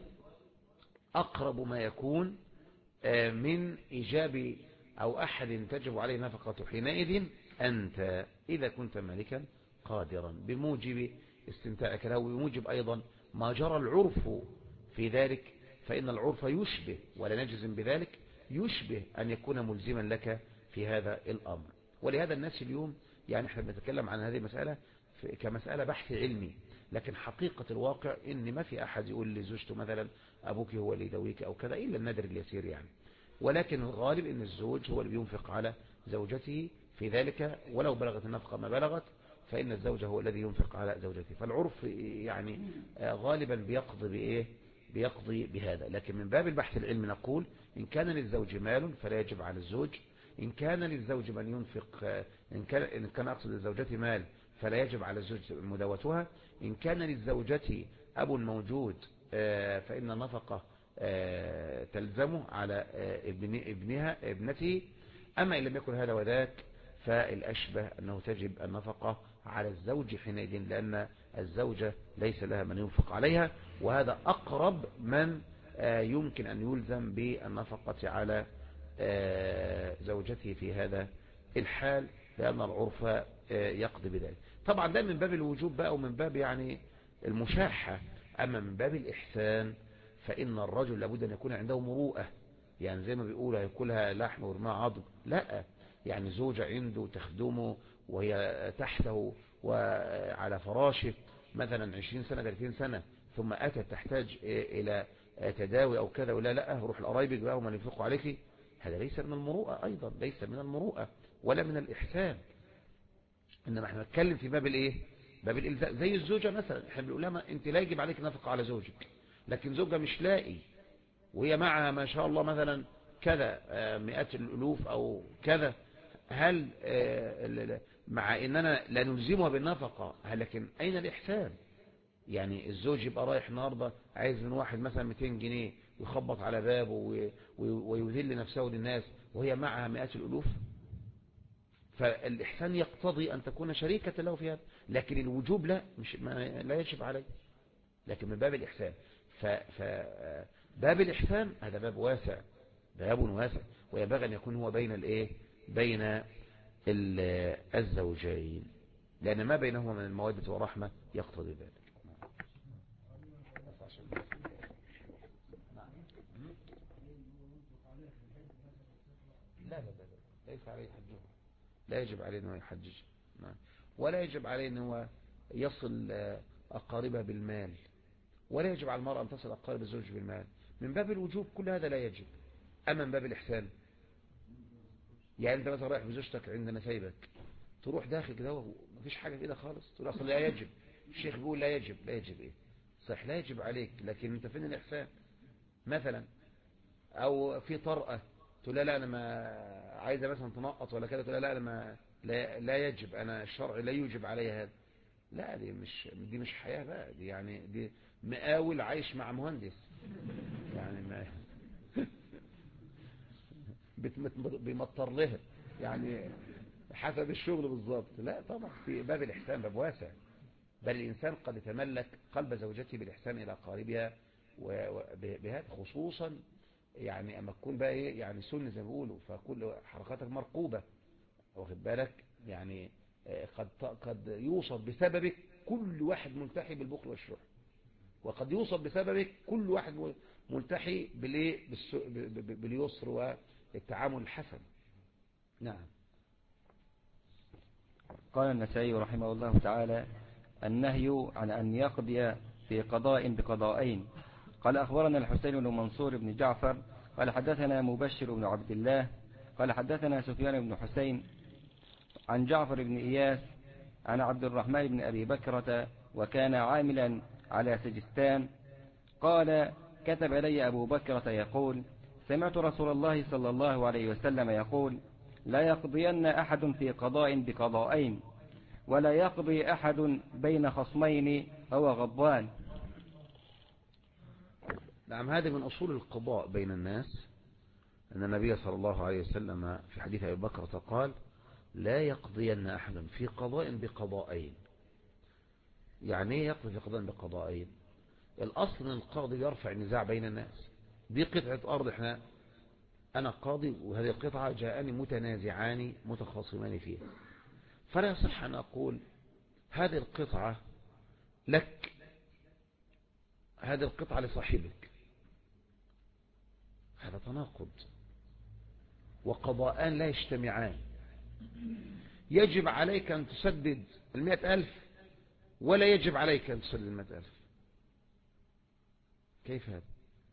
أقرب ما يكون من إيجاب أو أحد تجب عليه نفقة حينئذ أنت إذا كنت مالكا قادرا بموجب استمتاعك له، وبموجب أيضا ما جرى العرف في ذلك، فإن العرف يشبه ولا نجزم بذلك، يشبه أن يكون ملزما لك في هذا الأمر. ولهذا الناس اليوم يعني احنا بنتكلم عن هذه المسألة كمسألة بحث علمي، لكن حقيقة الواقع إن ما في أحد يقول لزوجته مثلا أبوك هو اللي يدويك أو كذا، إلا النادر اليسير يعني. ولكن الغالب إن الزوج هو اللي بينفق على زوجته في ذلك، ولو بلغت النفقة ما بلغت فإن الزوج هو الذي ينفق على زوجته. فالعرف يعني غالبا بيقضي بهذا. لكن من باب البحث العلمي نقول إن كان للزوج مال فلا يجب على الزوج، إن كان للزوج من ينفق، إن كان أقصد للزوجة مال فلا يجب على الزوج مداوتها، إن كان للزوجة أب موجود فإن النفقة تلزمه على ابنته. أما إن لم يكن هذا وذاك فالأشبه أنه تجب النفقة على الزوج حينئذ، لأن الزوجة ليس لها من ينفق عليها، وهذا أقرب من يمكن أن يلزم بالنفقة على زوجته في هذا الحال، لأن العرف يقضي بذلك. طبعا ده من باب الوجوب بقى ومن باب يعني المشاحة. أما من باب الإحسان فإن الرجل لابد أن يكون عنده مروءة، يعني زي ما بيقولوا هيأكلها لحم ورماء عظم، لا، يعني زوجة عنده تخدمه وهي تحته وعلى فراشه مثلا 20 سنة 30 سنة، ثم أتت تحتاج إلى تداوي أو كذا، ولا لا روح لقرايبك بقى وما ينفقوا عليك، هذا ليس من المروءة، أيضا ليس من المروءة ولا من الإحسان. إنما احنا نتكلم في باب الإيه؟ باب الإلزام. زي الزوجة مثلا احنا بنقول لها أنت لا يجب عليك نفقة على زوجك، لكن زوجة مش لاقي وهي معها ما شاء الله مثلا كذا مئات الألوف أو كذا، هل مع إننا لا نلزمها بالنفقة، لكن أين الإحسان؟ يعني الزوج يبقى رايح النهاردة عايز من واحد مثلا 200 جنيه ويخبط على بابه ويذل نفسه للناس وهي معها مئات الألوف، فالإحسان يقتضي أن تكون شريكة له في هذا، لكن الوجوب لا يجب عليه، لكن من باب الإحسان. فباب الإحسان هذا باب واسع، وينبغي أن يكون هو بين الزوجين، لأن ما بينهما من المودة والرحمة يقتضي ذلك. لا ليس عليه حجه، لا يجب عليه أنه يحجج، ولا يجب عليه أنه يصل أقاربه بالمال، ولا يجب على المرأة أن تصل أقارب الزوج بالمال. من باب الوجوب كل هذا لا يجب. أما من باب الإحسان، يعني أنت مثلا رايح بزوجتك عندنا سايبك، تروح داخل كده مفيش حاجة كده خالص، تقول أصلا لا يجب، الشيخ بيقول لا يجب. لا يجب إيه؟ صح لا يجب عليك، لكن أنت فين الإحسان مثلا؟ أو في طرقة تقول لا أنا ما عايزة مثلا تنقط ولا كده، تقول لا أنا ما لا يجب، أنا الشرع لا يوجب علي هذا. لا دي مش حياة بقى، دي يعني دي مقاول عايش مع مهندس، يعني ما بيمطر لها يعني حسب الشغل بالظبط. لا طبعا في باب الإحسان باب واسع، بل الإنسان قد يتملك قلب زوجته بالإحسان إلى قاربها وبهذا خصوصا، يعني أما تكون بقى إيه يعني سنة زي ما بيقولوا، فكل حركاتك مرقوبة، واخد بالك يعني. قد يوصف بسببك كل واحد ملتحي بالبخل والشح، وقد يوصف بسببك كل واحد ملتحي باليسر والتعامل الحسن. نعم. قال النسائي رحمه الله تعالى: النهي عن أن يقضي في قضاء بقضاءين. قال أخبرنا الحسين بن منصور بن جعفر قال حدثنا مبشر بن عبد الله قال حدثنا سفيان بن حسين عن جعفر بن إياس عن عبد الرحمن بن أبي بكرة وكان عاملا على سجستان قال: كتب لي أبو بكرة يقول: سمعت رسول الله صلى الله عليه وسلم يقول: لا يقضين أحد في قضاء بقضاءين، ولا يقضي أحد بين خصمين هو غضبان. نعم، هذه من أصول القضاء بين الناس، أن النبي صلى الله عليه وسلم في حديث أبي بكرة قال: لا يقضين أحد في قضاء بقضاءين. يعني ايه يقضي في قضاء بقضاءين؟ الأصل أن القاضي يرفع النزاع بين الناس. دي قطعة أرض، أنا قاضي وهذه القطعة جاءني متنازعان متخاصمان فيها، فلا يصح أن أقول هذه القطعة لك، هذه القطعة لصاحبك. هذا تناقض، وقضاءان لا يجتمعان. يجب عليك أن تسدد 100,000 ولا يجب عليك أن تسدد 100,000. كيف هذا؟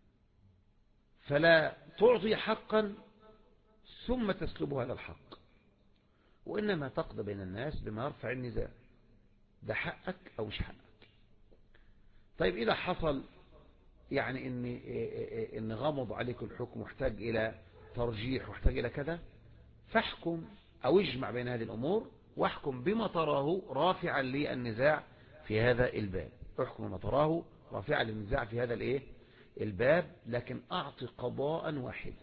فلا تعطي حقا ثم تسلب هذا الحق، وإنما تقضي بين الناس بما يرفع النزاع، ده حقك أو مش حقك. طيب إذا حصل يعني إن غمض عليك الحكم واحتاج إلى ترجيح واحتاج إلى كذا، فاحكم أو اجمع بين هذه الأمور واحكم بما تراه رافعا للنزاع في هذا الباب. احكم بما تراه رافعا للنزاع في هذا الباب، لكن أعطي قضاء واحد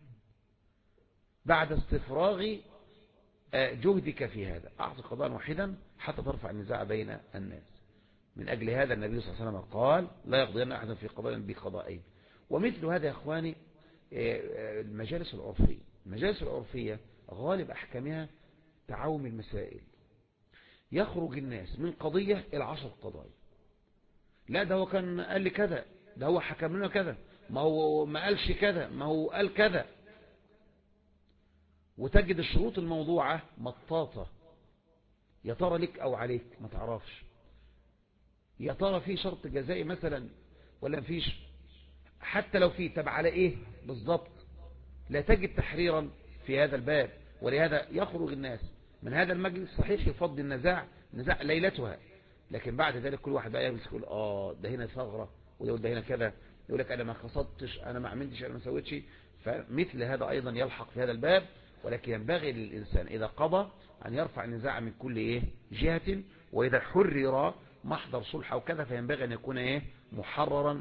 بعد استفراغ جهدك في هذا. أعطي قضاء واحدا حتى ترفع النزاع بين الناس. من أجل هذا النبي صلى الله عليه وسلم قال: لا يقضين أحد في قضاء بقضاءين. ومثل هذا يا إخواني المجالس العرفية غالب أحكامها تعاوم المسائل. يخرج الناس من قضية إلى 10 قضايا. لا ده هو كان قال لي كذا، ده هو حكم لنا كذا، ما هو ما قالش كذا، ما هو قال كذا. وتجد الشروط الموضوعة مطاطة، يا ترى لك أو عليك ما تعرفش، يا ترى في شرط جزائي مثلا ولا مفيش، حتى لو في تبع على إيه بالضبط. لا تجد تحريرا في هذا الباب. ولهذا يخرج الناس من هذا المجلس صحيح يفضي النزاع ليلتها، لكن بعد ذلك كل واحد بقى يمسك يقول ده هنا ثغرة، وده هنا كذا، يقول لك أنا ما خصدتش، أنا ما عملتش، أنا ما سويتش. فمثل هذا أيضا يلحق في هذا الباب. ولكن ينبغي للإنسان إذا قضى أن يرفع النزاع من كل جهة، وإذا حرر محضر صلح أو كذا فينبغي أن يكون محررا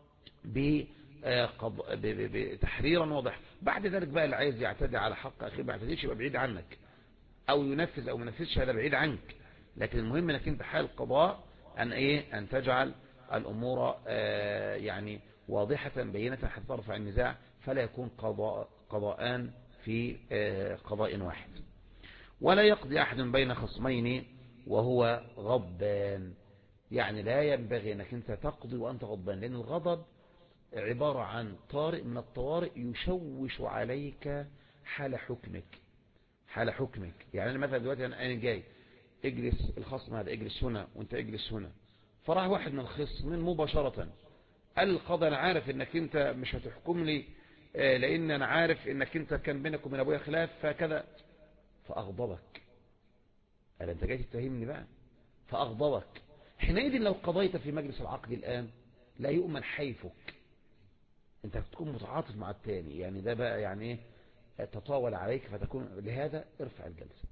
بتحريرا واضح. بعد ذلك بقى اللي عايز يعتدي على حق أخيه ما يعتديش، يبقى بعيد عنك، أو ينفذ أو ما ينفذش، هذا بعيد عنك. لكن المهم أنك أنت حال القضاء أن تجعل الأمور يعني واضحة بينة حتى ترفع النزاع، فلا يكون قضاءان في قضاء واحد. ولا يقضي أحد بين خصمين وهو غضبان. يعني لا ينبغي أنك أنت تقضي وأنت غضبان، لأن الغضب عبارة عن طارئ من الطوارئ يشوش عليك حال حكمك. يعني أنا مثلا دلوقتي أنا جاي اجلس، الخصم هذا اجلس هنا وانت اجلس هنا، فراح واحد من الخصمين مباشرة قال القاضي أنا عارف أنك أنت مش هتحكم لي لأن أنا عارف أنك أنت كان بينك وبين أبويا خلاف فكذا، فأغضبك. قال أنت جاي تتهمني بقى، فأغضبك. حينئذ لو قضيت في مجلس العقد الآن لا يؤمن حيفك، أنت تكون متعاطف مع التاني، يعني ده بقى يعني إيه تطاول عليك فتكون، لهذا ارفع الجلسة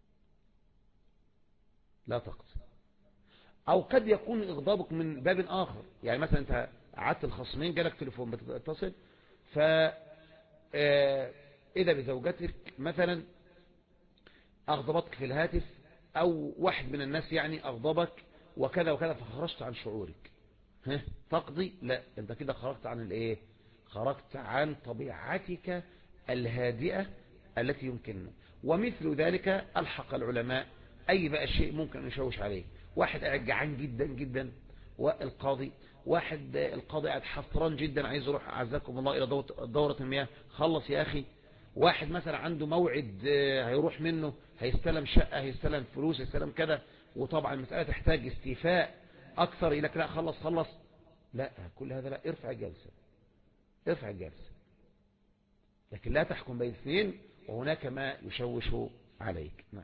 لا تقضي. أو قد يكون إغضابك من باب آخر، يعني مثلا أنت قعدت الخصمين جالك تليفون بتتصل، إذا بزوجتك مثلا أغضبتك في الهاتف، أو واحد من الناس يعني أغضبك وكذا وكذا، فخرجت عن شعورك، تقضي؟ لا، أنت كده خرجت عن الإيه؟ خرجت عن طبيعتك الهادئة التي يمكن. ومثل ذلك ألحق العلماء أي بقى شيء ممكن يشوش عليه. واحد قاعد جعان جدا جدا والقاضي، واحد القاضي قاعد حفران جدا عايز يروح عزكم الله إلى دورة المياه، خلص يا أخي. واحد مثلا عنده موعد هيروح منه، هيستلم شقة، هيستلم فلوس، هيستلم كذا، وطبعا المسألة تحتاج استيفاء أكثر، يقول لك لا خلص. لا، كل هذا لا، ارفع الجلسة. لكن لا تحكم بين اثنين وهناك ما يشوش عليك. نعم.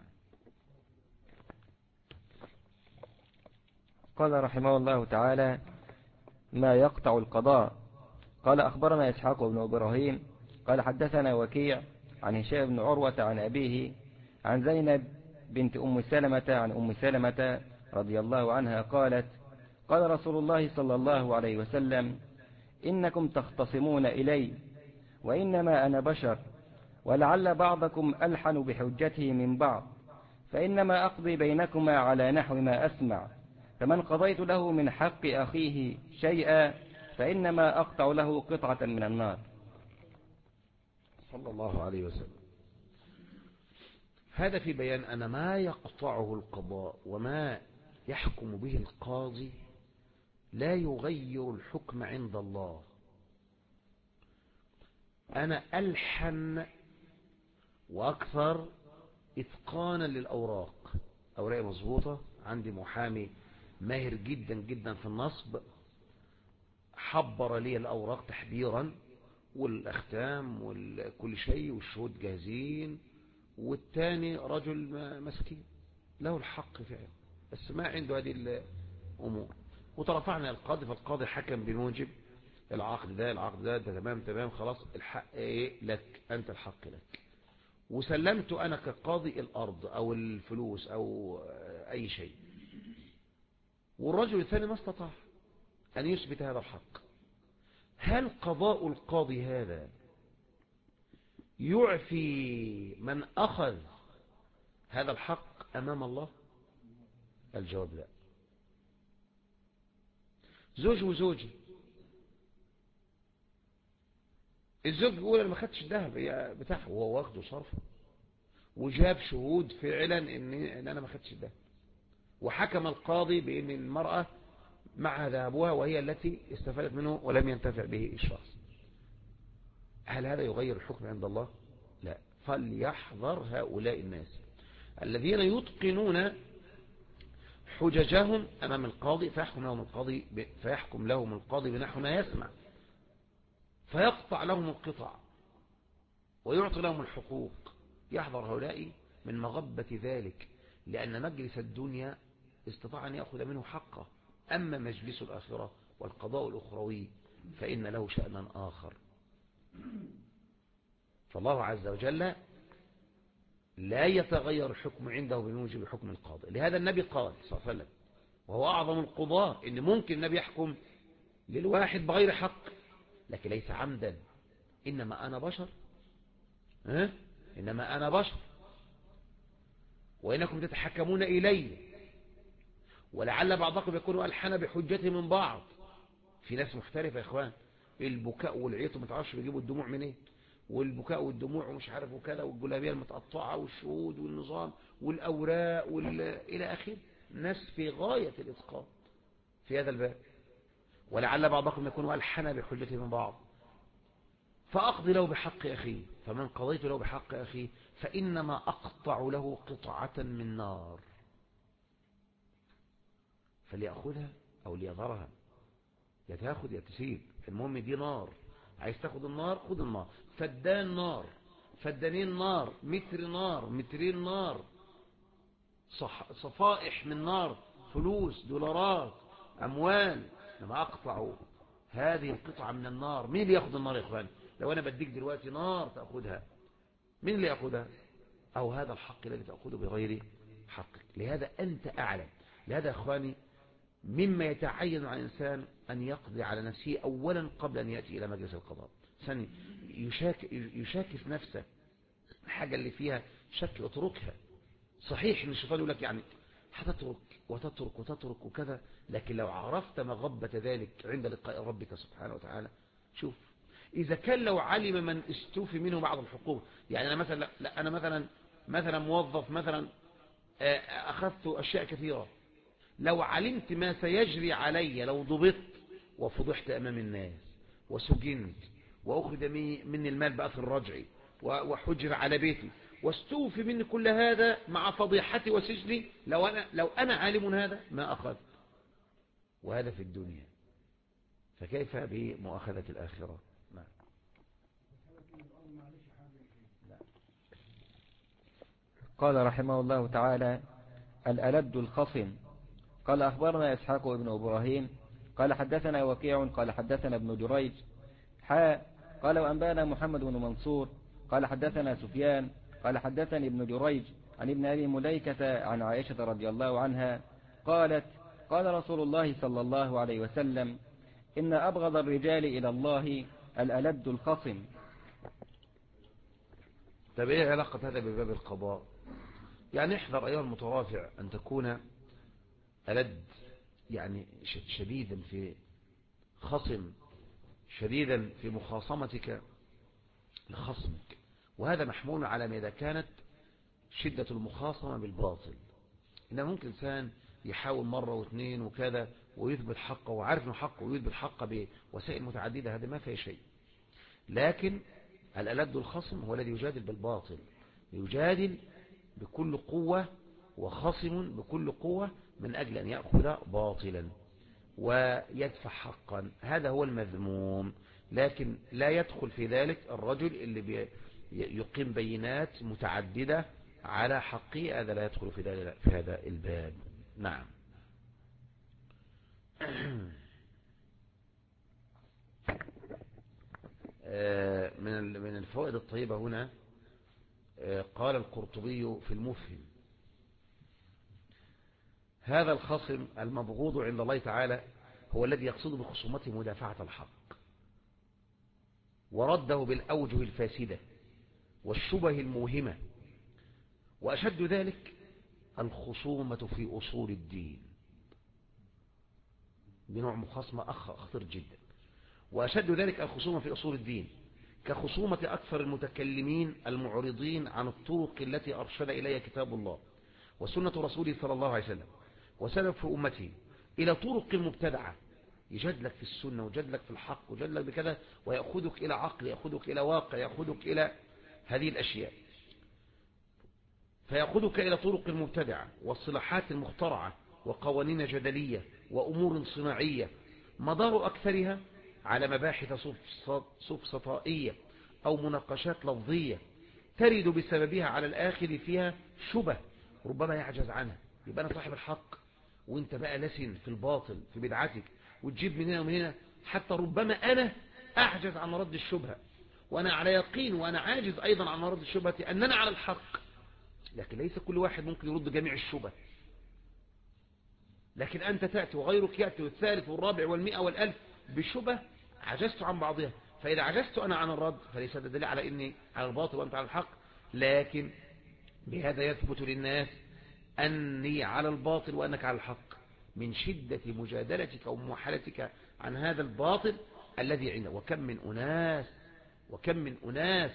قال رحمه الله تعالى: ما يقطع القضاء. قال أخبرنا إسحاق بن إبراهيم قال حدثنا وكيع عن هشام بن عروة عن أبيه عن زينب بنت أم سلمة عن أم سلمة رضي الله عنها قالت: قال رسول الله صلى الله عليه وسلم: إنكم تختصمون إلي وإنما أنا بشر، ولعل بعضكم ألحن بحجته من بعض، فإنما أقضي بينكما على نحو ما أسمع، فمن قضيت له من حق أخيه شيئا فإنما أقطع له قطعة من النار. صلى الله عليه وسلم. هذا في بيان أن ما يقطعه القضاء وما يحكم به القاضي لا يغير الحكم عند الله. أنا ألحن وأكثر إتقانا للأوراق، أوراق مظبوطة، عندي محامي ماهر جدا جدا في النصب، حبر لي الأوراق تحبيرا والأختام وكل شيء والشهود جاهزين، والتاني رجل مسكين له الحق فعلا بس ما عنده هذه الأمور، وترفعنا القاضي، فالقاضي حكم بموجب العقد ده تمام خلاص، الحق ايه لك، أنت الحق لك، وسلمت أنا كقاضي الأرض أو الفلوس أو أي شيء، والرجل الثاني ما استطاع أن يثبت هذا الحق. هل قضاء القاضي هذا يعفي من أخذ هذا الحق أمام الله؟ الجواب لا. زوج وزوجي، الزوج بيقول انا ما خدتش الذهب بتاعه وهو واخده صرفه، وجاب شهود فعلا ان انا ما خدتش الذهب، وحكم القاضي بان المرأة مع ذهبها وهي التي استفادت منه ولم ينتفع به الشخص. هل هذا يغير الحكم عند الله؟ لا. فليحذر هؤلاء الناس الذين يتقنون حججهم أمام القاضي فيحكم لهم القاضي بنحو ما يسمع، فيقطع لهم القطع ويعطي لهم الحقوق. يحذر هؤلاء من مغبة ذلك، لأن مجلس الدنيا استطاع أن يأخذ منه حقه، أما مجلس الآخرة والقضاء الأخروي فإن له شأنا آخر. فالله عز وجل لا يتغير الحكم عنده بموجب حكم القاضي. لهذا النبي قال صلى الله عليه وسلم، وهو أعظم القضاء، إن ممكن النبي يحكم للواحد بغير حق لكن ليس عمدا. إنما أنا بشر، إنما أنا بشر وإنكم تتحكمون إلي، ولعل بعضكم يكون ألحن بحجته من بعض. في ناس محترفة يا إخوان، البكاء والعيط ما تعرفش بيجيبوا الدموع منين، والبكاء والدموع ومش عارف وكذا، والجلابيه المتقطعه والشهود والنظام والأوراق إلى آخر. ناس في غاية الإسقاط في هذا الباب، ولعل بعضكم يكون ألحن بحجة من بعض. فأقضي له بحق أخيه، فمن قضيت له بحق أخيه فإنما أقطع له قطعة من نار، فليأخذها أو ليظهرها، يتاخد يتسيب، المهم دي نار. عايز تاخد النار خد النار، فدان نار، فدانين نار، متر نار، مترين نار، صفائح من نار، فلوس، دولارات، أموال. لما أقطع هذه القطعة من النار، مين اللي يأخذ النار يا إخواني؟ لو أنا بديك دلوقتي نار تأخذها، مين اللي يأخذها؟ أو هذا الحق الذي تأخذه بغير حقك. لهذا أنت أعلم. لهذا يا إخواني مما يتعين على الإنسان أن يقضي على نفسه أولا قبل أن يأتي إلى مجلس القضاء. ثانيا يشاكس نفسه، الحاجة اللي فيها شك اتركها. صحيح ان الشيطان يقول لك يعني هتترك وتترك وتترك وكذا، لكن لو عرفت مغبة ذلك عند لقاء ربك سبحانه وتعالى، شوف إذا كان لو علم من استوفي منه بعض الحقوق. يعني أنا مثلا لا أنا مثلا موظف مثلا، أخذت أشياء كثيرة، لو علمت ما سيجري علي لو ضبطت وفضحت أمام الناس وسجنت وأخذ مني المال بأثر رجعي وحجر على بيتي واستوفي مني كل هذا مع فضيحتي وسجني، لو أنا عالم هذا ما أخذت. وهذا في الدنيا، فكيف بمؤاخذة الآخرة؟ قال رحمه الله تعالى: الألد الخصم. قال أخبرنا إسحاق بن إبراهيم قال حدثنا وكيع قال حدثنا ابن جريج قال وأنبانا محمد بن منصور قال حدثنا سفيان قال حدثني ابن جريج عن ابن أبي مليكة عن عائشة رضي الله عنها قالت: قال رسول الله صلى الله عليه وسلم: إن أبغض الرجال إلى الله الألد الخصم. طب إيه علاقة هذا بباب القضاء؟ يعني احذر أيها المترافع أن تكون ألد، يعني شديدا في خصم، شديدا في مخاصمتك لخصمك. وهذا محمول على ما إذا كانت شدة المخاصمة بالباطل. إنه ممكن إنسان يحاول مرة واثنين وكذا ويثبت حقه وعارف أنه حقه ويثبت حقه بوسائل متعددة، هذا ما فيه شيء. لكن الألد الخصم هو الذي يجادل بالباطل، يجادل بكل قوة وخصم بكل قوة من أجل أن يأخذ باطلا ويدفع حقا. هذا هو المذموم. لكن لا يدخل في ذلك الرجل اللي يقيم بينات متعددة على حقه، هذا لا يدخل في هذا الباب. نعم. من الفوائد الطيبة هنا قال القرطبي في المفهم: هذا الخصم المبغوض عند الله تعالى هو الذي يقصد بخصومته مدافعة الحق ورده بالأوجه الفاسدة والشبه الموهمة، وأشد ذلك الخصومة في أصول الدين، بنوع مخاصمة خطير جدا. وأشد ذلك الخصومة في أصول الدين كخصومة أكثر المتكلمين المعرضين عن الطرق التي أرشد إليها كتاب الله وسنة رسوله صلى الله عليه وسلم وسلف أمته إلى طرق المبتدعة، يجادلك في السنة ويجادلك في الحق ويجادلك بكذا، ويأخذك إلى عقل، يأخذك إلى واقع، يأخذك إلى هذه الأشياء، فيأخذك إلى طرق المبتدعة والصلاحات المخترعة وقوانين جدلية وأمور صناعية مدار أكثرها على مباحث سفسطائية أو مناقشات لفظية ترد بسببها على الآخر فيها شبه ربما يعجز عنها. يبقى أنا صاحب الحق وانت بقى لسن في الباطل في بدعتك، وتجيب من هنا ومن هنا، حتى ربما أنا أعجز عن رد الشبهة، وأنا على يقين وأنا عاجز أيضا عن رد الشبهة أننا على الحق. لكن ليس كل واحد ممكن يرد جميع الشبهة، لكن أنت تأتي وغيرك يأتي والثالث والرابع والمئة والألف بشبه عجزت عن بعضها. فإذا عجزت أنا عن الرد فليس دليل على إني على الباطل وأنت على الحق، لكن بهذا يثبت للناس أني على الباطل وأنك على الحق من شدة مجادلتك ومحالتك عن هذا الباطل الذي عندك. وكم من أناس وكم من أناس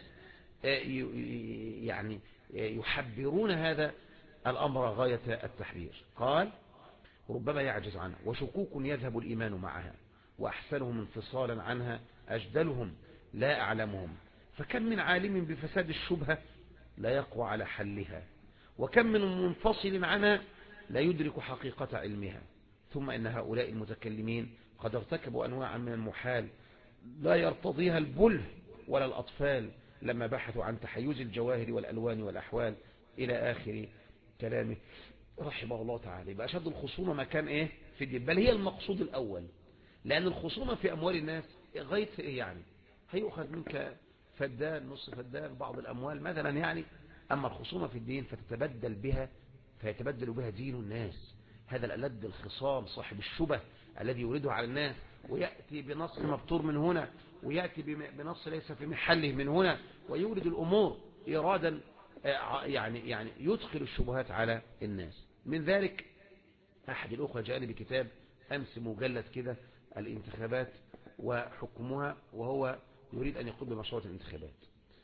يعني يحبرون هذا الأمر غاية التحذير. قال ربما يعجز عنها، وشكوك يذهب الإيمان معها، وأحسنهم انفصالا عنها أجدلهم لا أعلمهم. فكم من عالم بفساد الشبهة لا يقوى على حلها، وكم من منفصل عنها لا يدرك حقيقة علمها. ثم إن هؤلاء المتكلمين قد ارتكبوا أنواعا من المحال لا يرتضيها البله ولا الأطفال، لما بحثوا عن تحيز الجواهر والألوان والأحوال إلى آخر كلامه رحمه الله تعالى. يبقى أشد الخصومة ما كان إيه في الدين، بل هي المقصود الأول، لأن الخصومة في أموال الناس غاية إيه يعني؟ هيؤخذ منك فدان نص فدان بعض الأموال مثلا يعني. أما الخصومة في الدين فتتبدل بها، فيتبدل بها دين الناس. هذا الألد الخصام صاحب الشبه الذي يريده على الناس، ويأتي بنص مبتور من هنا، ويأتي بنص ليس في محله من هنا، ويورد الأمور إرادا يعني يدخل الشبهات على الناس. من ذلك أحد الأخوة جاءني بكتاب أمس مجلد كده، الانتخابات وحكمها، وهو يريد أن يقود بمشروع الانتخابات.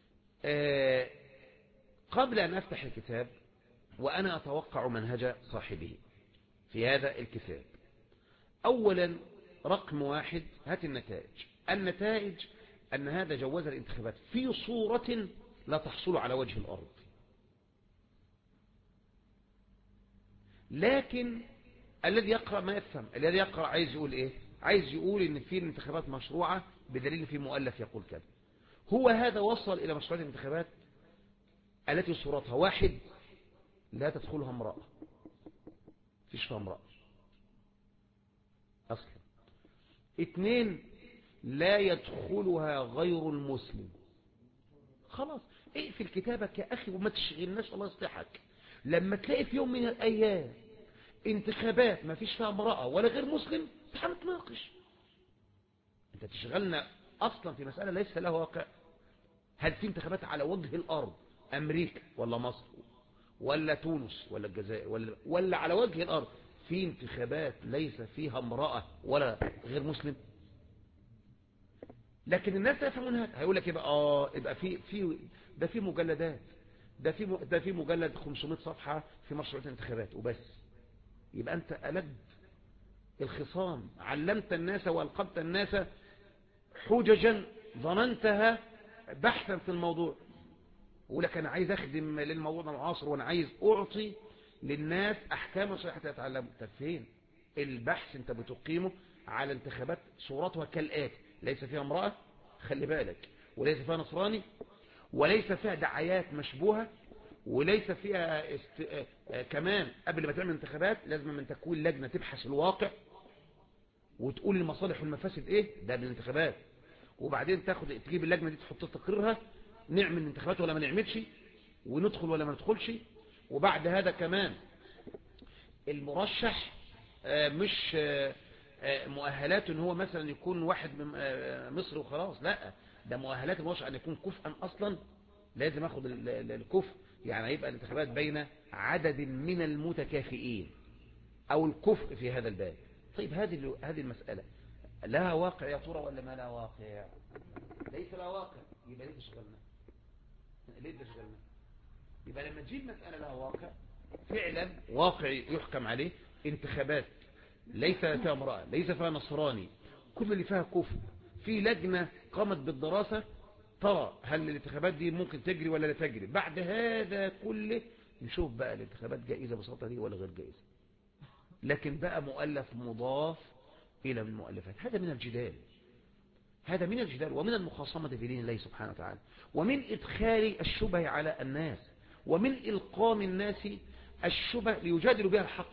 قبل أن أفتح الكتاب وأنا أتوقع منهج صاحبه في هذا الكتاب، أولا رقم واحد هات النتائج أن هذا جواز الانتخابات في صورة لا تحصل على وجه الأرض. لكن الذي يقرأ ما يفهم، الذي يقرأ عايز يقول إيه؟ عايز يقول إن في الانتخابات مشروعة بدليل في مؤلف يقول كذا. هو هذا وصل إلى مشروعات الانتخابات التي صورتها واحد لا تدخلها امرأة، فيش فيها امرأة أصلا. اثنين لا يدخلها غير المسلم. خلاص اقفل كتابك يا أخي وما تشغلناش، الله يصلحك. لما تلاقي في يوم من الأيام انتخابات ما فيش فيها امرأة ولا غير مسلم، هنتناقش. انت تشغلنا أصلا في مسألة ليس لها واقع. هل في انتخابات على وجه الأرض أمريكا ولا مصر ولا تونس ولا الجزائر ولا على وجه الأرض في انتخابات ليس فيها امرأة ولا غير مسلم؟ لكن الناس لا يفهمون هذا. هيقول لك يبقى في مجلدات، ده في مجلد 500 صفحة في مشروع الانتخابات وبس. يبقى أنت ألد الخصام، علمت الناس وألقبت الناس حججا ظننتها بحثا في الموضوع. يقول لك أنا عايز أخدم للموضوع المعاصر، وأنا عايز أعطي للناس أحكام صحيحة يتعلموا. طب فين البحث؟ أنت بتقيمه على انتخابات صورتها كالآتي: ليس فيها امرأة، خلي بالك، وليس فيها نصراني، وليس فيها دعايات مشبوهة، وليس فيها كمان قبل ما تعمل انتخابات لازم من تكوين لجنة تبحث الواقع وتقول المصالح والمفاسد ايه ده بالانتخابات، وبعدين تجيب اللجنة دي تحط تقريرها، نعمل انتخابات ولا ما نعملش، وندخل ولا ما ندخلش. وبعد هذا كمان المرشح مش مؤهلات ان هو مثلا يكون واحد من مصر وخلاص، لا، ده مؤهلات المرشح ان يكون كفءا اصلا، لازم اخد الكفء. يعني يبقى الانتخابات بين عدد من المتكافئين او الكفء في هذا الباب. طيب هذه المسألة لها واقع يا ترى ولا ما لها واقع؟ ليس لها واقع. يبقى ليه تشغلنا؟ يبقى لما تجيب مسألة لها واقع فعلا واقع يحكم عليه، انتخابات ليس فيها امرأة، ليس فيها نصراني، كل اللي فيها كفر، في لجنة قامت بالدراسة ترى هل الانتخابات دي ممكن تجري ولا لا تجري. بعد هذا كله نشوف بقى الانتخابات جائزة ببساطة دي ولا غير جائزة. لكن بقى مؤلف مضاف إلى من المؤلفات، هذا من الجدال ومن المخاصمة في دين الله سبحانه وتعالى، ومن إدخال الشبه على الناس، ومن إلقام الناس الشبه ليجادلوا بها الحق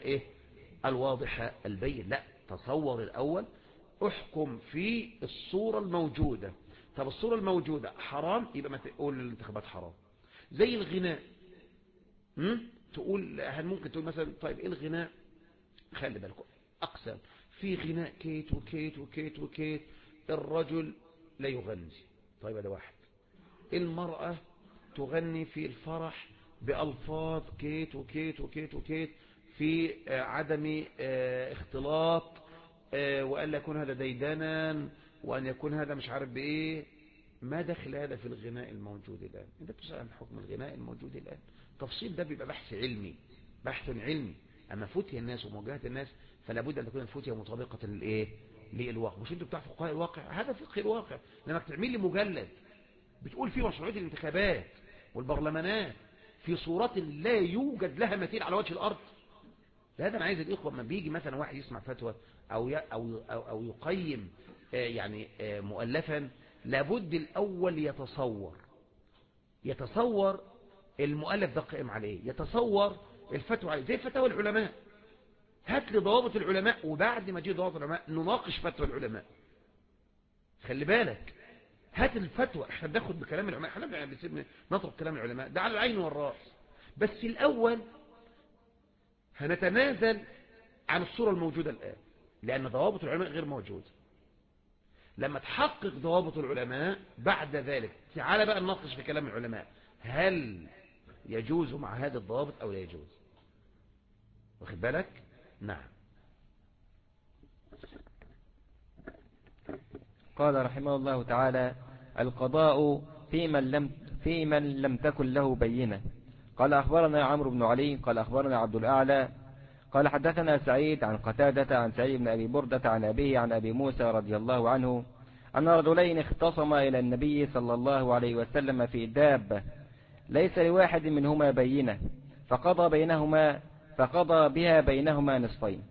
الواضح البين. لا، تصور الأول، احكم في الصورة الموجودة. طب الصورة الموجودة حرام، يبقى ما تقول الانتخابات حرام. زي الغناء، تقول هل ممكن تقول مثلا طيب ايه الغناء؟ خلي بالكم أقسم في غناء كيت وكيت وكيت وكيت، الرجل لا يغني، طيب هذا واحد. المرأة تغني في الفرح بألفاظ كيت وكيت وكيت وكيت في عدم اختلاط، وأن يكون هذا ديدانا، وأن يكون هذا مش عارف بإيه. ما دخل هذا في الغناء الموجود الآن؟ انت بتسأل عن حكم الغناء الموجود الآن. تفصيل ده بيبقى بحث علمي، بحث علمي. أما فتية الناس ومواجهة الناس فلا بد أن تكون الفتية مطابقة للإيه؟ للواقع. مش انتوا بتاع فقهاء الواقع؟ هذا فقه الواقع. لما تعمل لي مجلد بتقول فيه مشروعية الانتخابات والبرلمانات في صورات لا يوجد لها مثيل على وجه الأرض، هذا أنا عايز الإخوة لما بيجي مثلا واحد يسمع فتوى أو يقيم يعني مؤلفا، لابد الأول يتصور المؤلف ده قائم عليه، يتصور الفتوى عليه، زي فتاوى العلماء. هات لي ضوابط العلماء، وبعد ما تجي ضوابط العلماء نناقش فتوى العلماء. خلي بالك، هات الفتوى، احنا بناخد بكلام العلماء، احنا نطلب كلام العلماء ده على العين والراس، بس الأول هنتنازل عن الصورة الموجودة الآن، لأن ضوابط العلماء غير موجودة. لما تحقق ضوابط العلماء بعد ذلك تعال بقى نناقش في كلام العلماء، هل يجوز مع هذه الضوابط أو لا يجوز. واخد بالك؟ نعم. قال رحمه الله تعالى: القضاء في من لم تكن له بينة. قال أخبرنا عمرو بن علي قال أخبرنا عبد الأعلى قال حدثنا سعيد عن قتادة عن سعيد بن أبي بردة عن أبيه عن أبي موسى رضي الله عنه أن رجلين اختصما إلى النبي صلى الله عليه وسلم في دابة ليس لواحد منهما بينة، فقضى بها بينهما نصفين.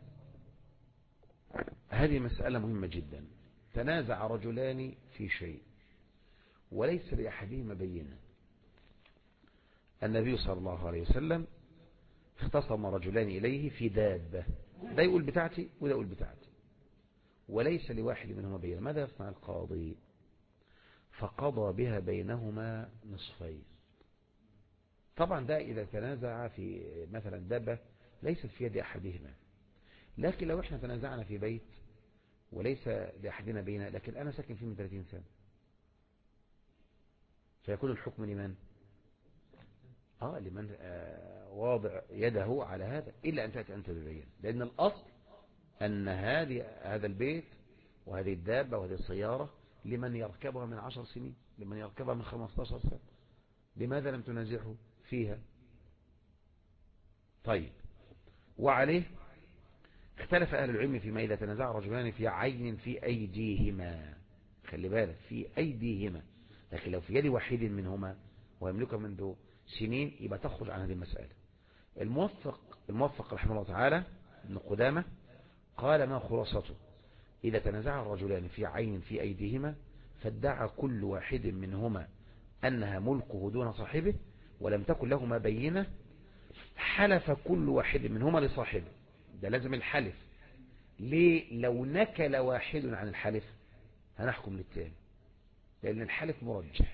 هذه مسألة مهمة جدا. تنازع رجلان في شيء وليس لأحدهما بينة. النبي صلى الله عليه وسلم اختصم رجلان إليه في دابة، ده يقول بتاعتي وده يقول بتاعتي، وليس لواحد منهما بينة. ماذا يصنع القاضي؟ فقضى بها بينهما نصفين. طبعا ده إذا تنازع في مثلا دابة ليست في يد أحدهما، لكن لو احنا تنازعنا في بيت وليس لأحدنا بينة، لكن أنا ساكن فيه من 30 سنة، فيكون الحكم لمن؟ لمن واضع يده على هذا، إلا أن تأتي أنت ببينة، لأن الأصل أن هذا البيت وهذه الدابة وهذه السيارة لمن يركبها من 10 سنين، لمن يركبها من 15 سنة. لماذا لم تنازعه فيها؟ طيب، وعليه اختلف أهل العلم فيما إذا تنازع رجلان في عين في أيديهما. خلي بالك، في أيديهما، لكن لو في يد واحد منهما ويملكها منذ سنين يبقى تخرج عن هذه المسألة. الموفق رحمه الله تعالى ابن قدامة قال: ما خلاصته؟ إذا تنازع الرجلان في عين في أيديهما فادعى كل واحد منهما أنها ملكه دون صاحبه ولم تكن لهما بينة، حلف كل واحد منهما لصاحبه. ده لازم الحلف. ليه؟ لو نكل واحد عن الحلف هنحكم للتاني، لأن الحلف مرجح،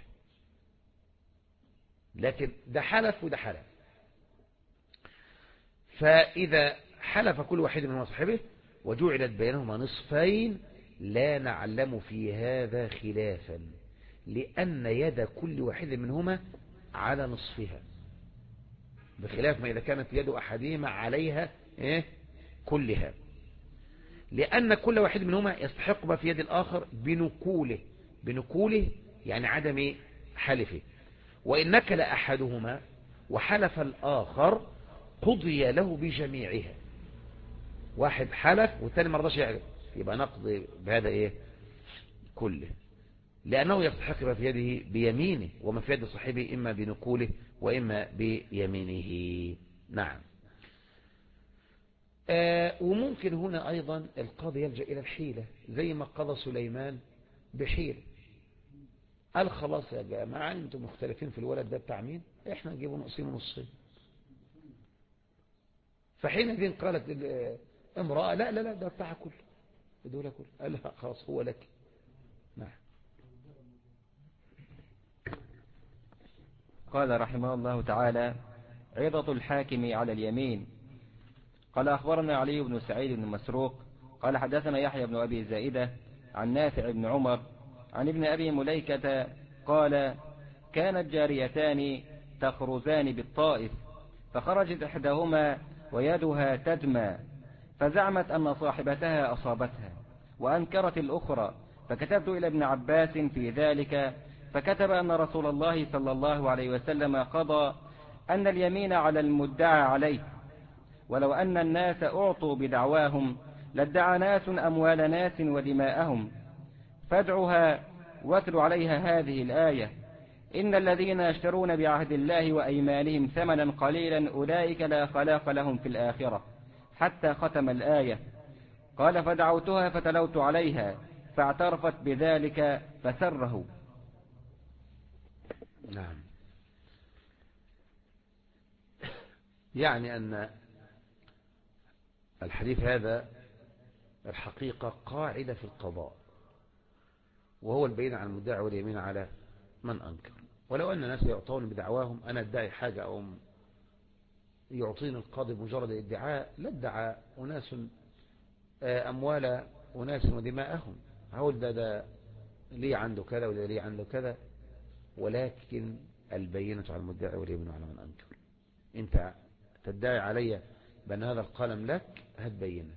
لكن ده حلف وده حلف. فإذا حلف كل واحد منهما صاحبه وجعلت بينهما نصفين لا نعلم في هذا خلافا، لأن يد كل واحد منهما على نصفها، بخلاف ما إذا كانت يد أحدهما عليها كلها، لأن كل واحد منهما يستحق ما في يد الآخر بنكوله يعني عدم حلفه. وإن نكل أحدهما وحلف الآخر قضي له بجميعها. واحد حلف والثاني ما رضاش يحلف، يبقى نقضي بهذا كله، لأنه يستحق ما في يده بيمينه، وما في يد صاحبه إما بنكوله وإما بيمينه. نعم. وممكن هنا أيضا القاضي يلجأ إلى الحيلة، زي ما قضى سليمان بحيلة. قال: خلاص يا جماعة انتم مختلفين في الولد ده بتاع مين، احنا نجيبه نقسمه نصين. فحينئذ قالت امرأة: لا لا لا، ده بتاعها كله، ده كله. قال لها: خلاص هو لك. نعم. قال رحمه الله تعالى: عظة الحاكم على اليمين. قال أخبرنا علي بن سعيد بن مسروق قال حدثنا يحيى بن أبي زائدة عن نافع بن عمر عن ابن أبي مليكة قال: كانت جاريتان تخرزان بالطائف، فخرجت إحداهما ويدها تدمى، فزعمت أن صاحبتها أصابتها، وأنكرت الأخرى، فكتبت إلى ابن عباس في ذلك، فكتب أن رسول الله صلى الله عليه وسلم قضى أن اليمين على المدعى عليه، ولو أن الناس أعطوا بدعواهم لادعى ناس أموال ناس ودماءهم، فادعها واتل عليها هذه الآية: إن الذين يشترون بعهد الله وأيمانهم ثمنا قليلا أولئك لا خلاق لهم في الآخرة، حتى ختم الآية. قال: فدعوتها فتلوت عليها فاعترفت بذلك فسره. نعم. يعني أن الحديث هذا الحقيقة قاعدة في القضاء، وهو البين عن المدعي واليمين على من أنكر. ولو أن الناس يعطون بدعواهم، أنا ادعي حاجة أو يعطيني القاضي مجرد الادعاء، لا ادعى أناس أموال أناس ودماءهم، هقول ده ليه عنده كذا وده ليه عنده كذا، ولكن البينة على المدعي واليمين على من أنكر. أنت تدعي علي بأن هذا القلم لك، هتبينه،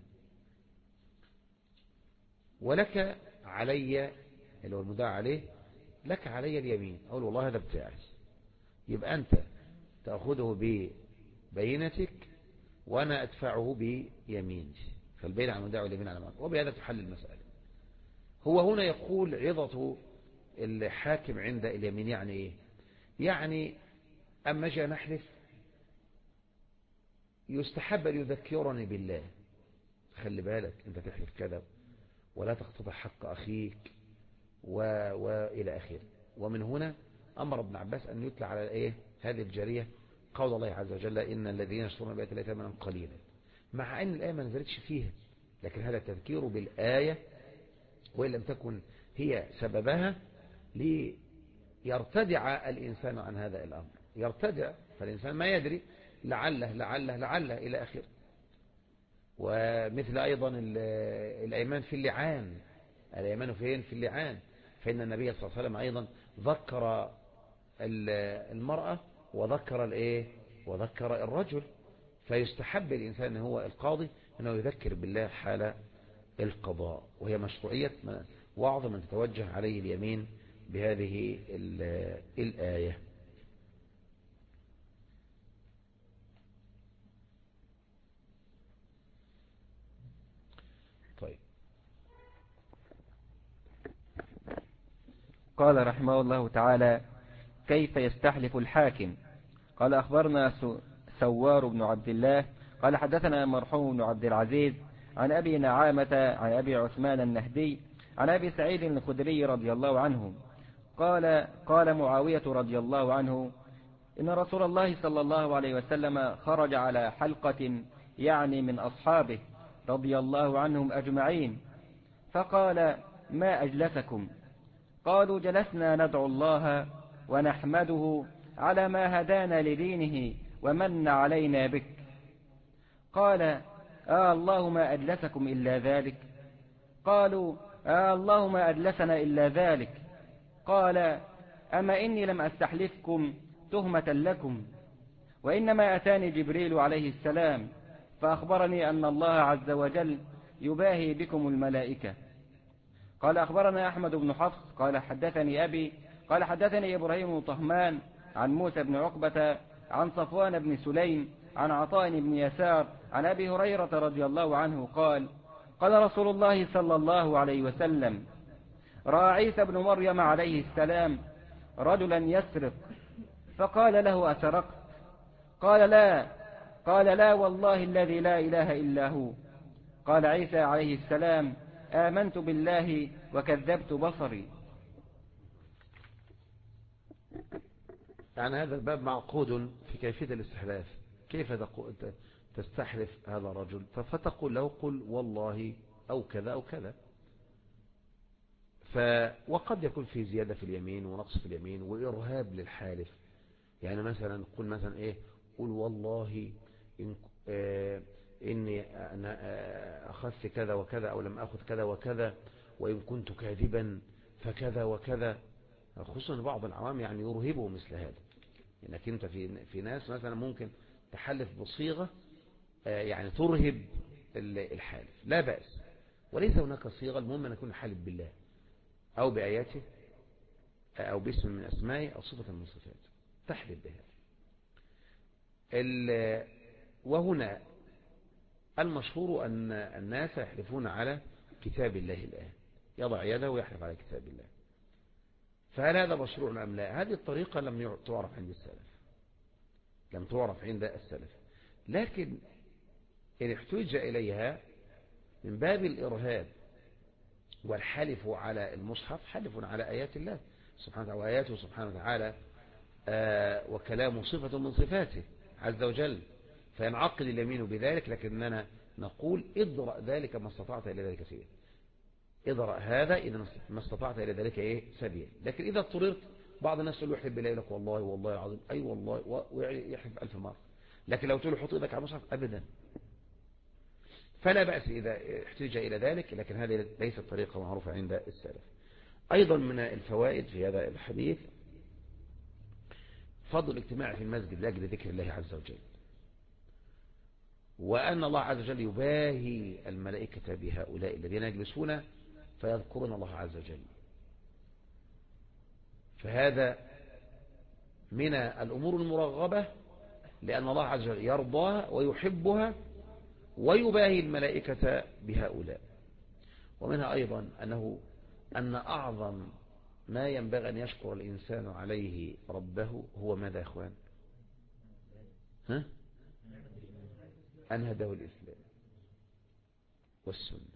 ولك علي اللي هو المدعى عليه، لك علي اليمين، أقول والله هذا بتاعي، يبقى أنت تأخذه ببينتك وأنا أدفعه بيميني، فالبين على المدعي واليمين على من أنكر، وبهذا تحل المسألة. هو هنا يقول عظة الحاكم عند اليمين يعني إيه؟ يعني أما جاء نحلف يستحب أن يذكرني بالله، خلي بالك أنت تحلف كذا ولا تقتطع حق أخيك وإلى آخره. ومن هنا أمر ابن عباس أن يتلى على إيه هذه الجارية قول الله عز وجل: إن الذين يشترون بآيات الله ثمنا قليلا، مع أن الآية ما نزلتش فيها، لكن هذا تذكير بالآية، وإن لم تكن هي سببها، ليرتدع الإنسان عن هذا الأمر، يرتدع، فالإنسان ما يدري، لعله لعله لعله إلى آخره. ومثل أيضا الأيمان في اللعان، الأيمان فين؟ في اللعان، فإن النبي صلى الله عليه وسلم أيضا ذكر المرأة وذكر الإيه وذكر الرجل، فيستحب الإنسان هو القاضي أنه يذكر بالله حال القضاء، وهي مشروعية وعظ من تتوجه عليه اليمين بهذه الآية. طيب. قال رحمه الله تعالى: كيف يستحلف الحاكم؟ قال: أخبرنا سوار بن عبد الله قال: حدثنا مرحوم بن عبد العزيز عن أبي نعامة عن أبي عثمان النهدي عن أبي سعيد الخدري رضي الله عنه قال معاوية رضي الله عنه: إن رسول الله صلى الله عليه وسلم خرج على حلقة، يعني من أصحابه رضي الله عنهم أجمعين، فقال: ما أجلسكم؟ قالوا: جلسنا ندعو الله ونحمده على ما هدانا لدينه ومن علينا بك. قال: الله ما أجلسكم إلا ذلك؟ قالوا: الله ما أجلسنا إلا ذلك. قال: أما إني لم أستحلفكم تهمة لكم، وإنما أتاني جبريل عليه السلام فأخبرني أن الله عز وجل يباهي بكم الملائكة. قال: أخبرنا أحمد بن حفص قال: حدثني أبي قال: حدثني إبراهيم بن طهمان عن موسى بن عقبة عن صفوان بن سليم عن عطاء بن يسار عن أبي هريرة رضي الله عنه قال: قال رسول الله صلى الله عليه وسلم: رأى عيسى بن مريم عليه السلام رجلا يسرق، فقال له: أسرقت؟ قال: لا. قال: لا والله الذي لا إله إلا هو. قال عيسى عليه السلام: آمنت بالله وكذبت بصري. يعني هذا الباب معقود في كيفية الاستحلاف، كيف تستحلف هذا الرجل، فتقول له: قل والله أو كذا أو كذا. وقد يكون في زيادة في اليمين ونقص في اليمين وإرهاب للحالف، يعني مثلا قل مثلا إيه، قل والله إني أنا أخذت كذا وكذا أو لم أخذ كذا وكذا، وإن كنت كاذبا فكذا وكذا، خصوصا بعض العوام يعني يرهبوا مثل هذا، لأنك أنت في ناس مثلا ممكن تحلف بصيغة يعني ترهب الحالف، لا بأس، وليس هناك صيغة، المهم أن يكون حالف بالله أو بآياته أو باسم من أسمائه أو صفة من صفاته تحلف بها. وهنا المشهور أن الناس يحلفون على كتاب الله الآن، يضع يده ويحلف على كتاب الله. فهل هذا مشروع أم لا؟ هذه الطريقة لم تعرف عند السلف، لم تعرف عند السلف، لكن إن احتج إليها من باب الإرهاب والحلف على المصحف، حلف على آيات الله سبحانه وتعالى، وآياته سبحانه وتعالى وكلامه صفة من صفاته عز وجل، فينعقد اليمين بذلك. لكننا نقول اضرأ ذلك ما استطعت إلى ذلك سبيل، اضرأ هذا إذا ما استطعت إلى ذلك سبيل. لكن إذا اضطررت، بعض الناس يقول له يحلف بالله، لك والله والله العظيم أي والله، ويحلف 1000 مرة. لكن لو تقول له حط إيدك على المصحف أبدا، فلا بأس إذا احتج إلى ذلك، لكن هذه ليست طريقة معروفة عند السلف. أيضا من الفوائد في هذا الحديث فضل الاجتماع في المسجد لأجل ذكر الله عز وجل، وأن الله عز وجل يباهي الملائكة بهؤلاء الذين يجلسون فيذكرون الله عز وجل. فهذا من الأمور المرغبة، لأن الله عز وجل يرضاها ويحبها ويباهي الملائكة بهؤلاء. ومنها أيضا أن أعظم ما ينبغي أن يشكر الإنسان عليه ربه هو ماذا يا أخوان؟ أن هداه الإسلام والسنة،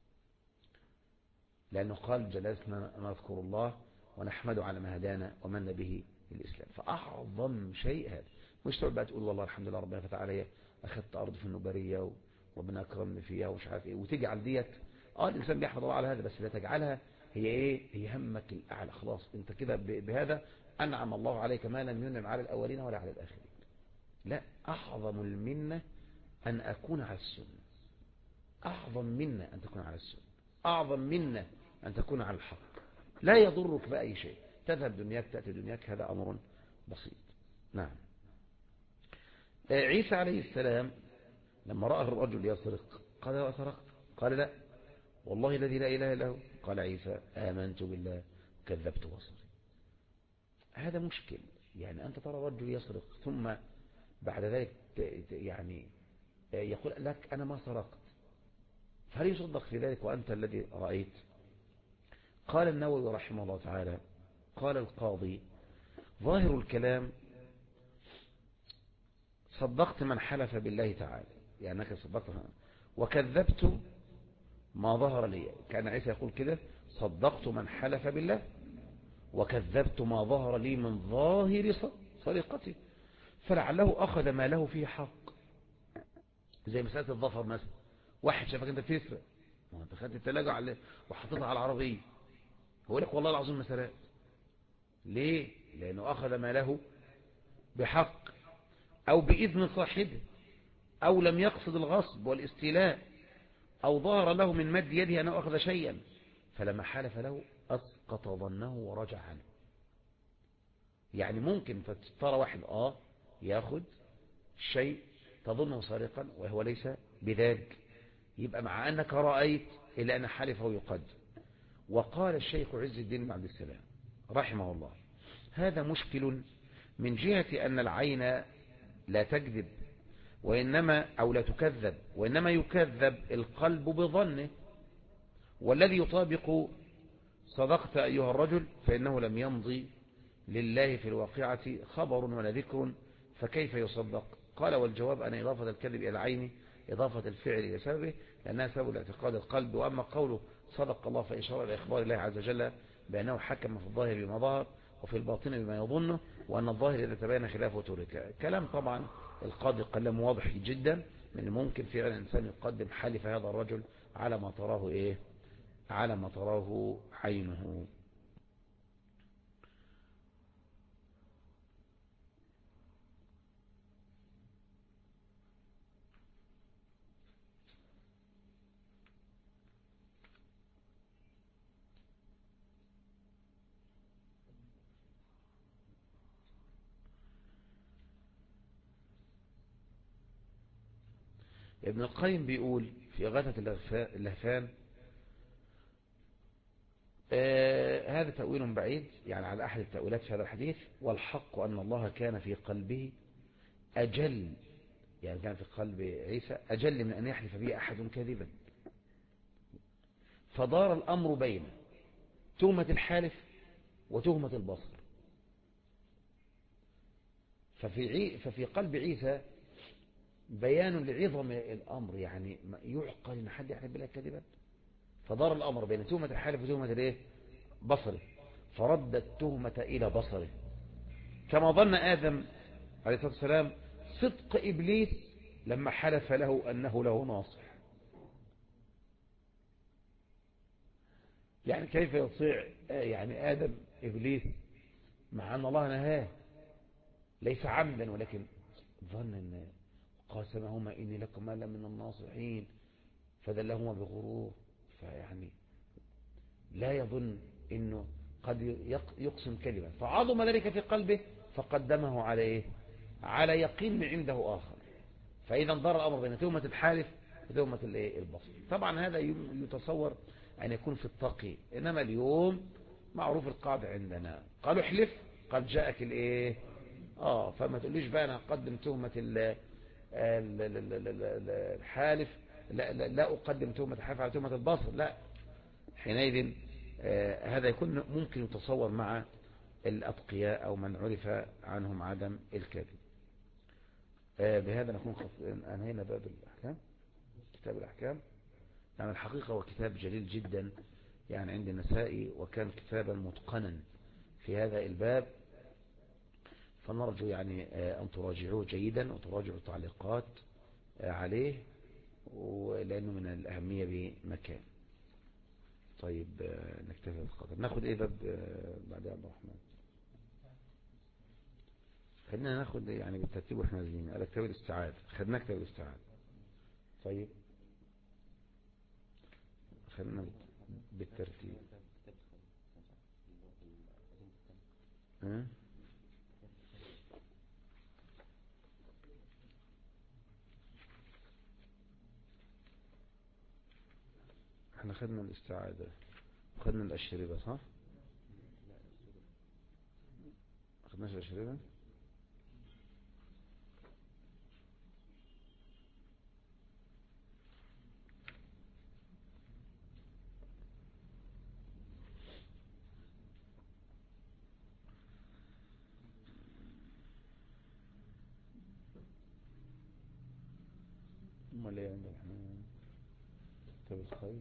لأنه قال جلسنا نذكر الله ونحمده على ما هدانا ومن به الإسلام. فأعظم شيء هذا، مش تقول بقى تقول والله الحمد لله ربنا فتح عليا، أخذت أرض في النوبرية وربنا أكرمني فيها ومش عارف إيه، وتجعل ديت الإنسان بيحمد الله على هذا، بس لا تجعلها هي همك الأعلى. خلاص أنت كده بهذا أنعم الله عليك ما لم ينعم على الأولين ولا على الآخرين. لا، أعظم المنة أن أكون على السنة، أعظم منة أن تكون على السنة، أعظم منة أن تكون على الحق. لا يضرك بأي شيء، تذهب دنياك تأتي دنياك، هذا أمر بسيط. نعم. عيسى عليه السلام لما رأى الرجل يسرق قال له أسرقت؟ قال لا والله الذي لا إله إلا هو. قال عيسى آمنت بالله كذبت بصري. هذا مشكل، يعني أنت ترى رجل يسرق ثم بعد ذلك يعني يقول لك أنا ما سرقت، فهل يصدق في ذلك وأنت الذي رأيت؟ قال النووي رحمه الله تعالى، قال القاضي ظاهر الكلام صدقت من حلف بالله تعالى، يعني أنك صدقت وكذبت ما ظهر لي. كان عيسى يقول كده، صدقت من حلف بالله وكذبت ما ظهر لي من ظاهر سرقته، فلعله أخذ ما له فيه حق. زي مسألة الظفر مثلا، واحد شافك انت بتسرق، وانت خدت التلاجة وحطيتها على العربية، هو لك والله العظيم ما سرقت. ليه؟ لأنه أخذ ما له بحق أو بإذن صاحبه، أو لم يقصد الغصب والاستيلاء، أو ظهر له من مد يده أنه أخذ شيئا، فلما حلف له أسقط ظنه ورجع عنه. يعني ممكن فترى واحد ياخذ شيء تظنه سارقا وهو ليس بذلك، يبقى مع أنك رأيت إلا أن حلفه يقدم. وقال الشيخ عز الدين بن عبد السلام رحمه الله هذا مشكل من جهة أن العين لا تكذب وإنما أو لا تكذب، وإنما يكذب القلب بظنه، والذي يطابق صدقت أيها الرجل فإنه لم يمضي لله في الواقعة خبر ولا ذكر، فكيف يصدق؟ قال والجواب أن إضافة الكذب إلى العين إضافة الفعل إلى سببه، لأنها سبب الاعتقاد القلب. وأما قوله صدق الله فإشارة إلى إخبار الله عز وجل بأنه حكم في الظاهر بما ظهر وفي الباطن بما يظنه، وأن الظاهر إذا تبين خلافه ترك. كلام طبعا القاضي كلام واضح جدا، من الممكن فعلا الإنسان يقدم حلف هذا الرجل على ما تراه على ما تراه عينه. ابن القيم بيقول في إغاثة اللهفان هذا تأويل بعيد يعني على أحد التأويلات في هذا الحديث، والحق أن الله كان في قلبه أجل، يعني كان في قلب عيسى أجل من أن يحلف به أحد كاذبا، فدار الأمر بين تهمة الحالف وتهمة البصر. ففي قلب عيسى بيان لعظم الأمر، يعني يعقل أن حد يحلف بالله كاذبا، فدار الأمر بين تهمة الحالف وتهمة الايه؟ بصره، فرد التهمة إلى بصره، كما ظن آدم عليه الصلاة والسلام صدق إبليس لما حلف له أنه له ناصح. يعني كيف يطيع يعني آدم إبليس مع أن الله نهاه ليس عمدا، ولكن ظن أن قاسمهما إني لكما لمن الناصحين فدلهما بغرور، فيعني لا يظن أنه قد يقسم كلمة، فعظم ذلك في قلبه فقدمه على إيه؟ على يقين من عنده آخر. فإذا ضر الأمر بين تهمة الحالف وتهمة البصر. طبعا هذا يتصور أن يكون في التقي، إنما اليوم معروف القاعدة عندنا، قالوا احلف قد جاءك الإيه؟ فما تقوليش بقى أنا أقدم تهمة الحالف، لا أقدم تهمة الحالف على تهمة البصر، لا. حينئذ هذا يكون ممكن يتصور مع الأتقياء أو من عرف عنهم عدم الكذب. بهذا نكون أنهينا باب الأحكام، كتاب الأحكام. يعني الحقيقة هو كتاب جليل جدا يعني عند النسائي، وكان كتابا متقنا في هذا الباب، فنرجو يعني أن تراجعوه جيدا وتراجعوا التعليقات عليه، ولأنه من الأهمية بمكان. طيب نكتفي بالقدر. ناخد ايه باب بعد عبد الرحمن؟ خلينا ناخد يعني بالترتيب واحنا نازلين على كتاب الاستعاذة. خدنا كتاب الاستعاذة. طيب خلينا بالترتيب. احنا خدنا الاستعاذة، خدنا الأشربة صح؟ خدناش الأشربة؟ امال ايه عند الرحمن؟ كتاب الخيل.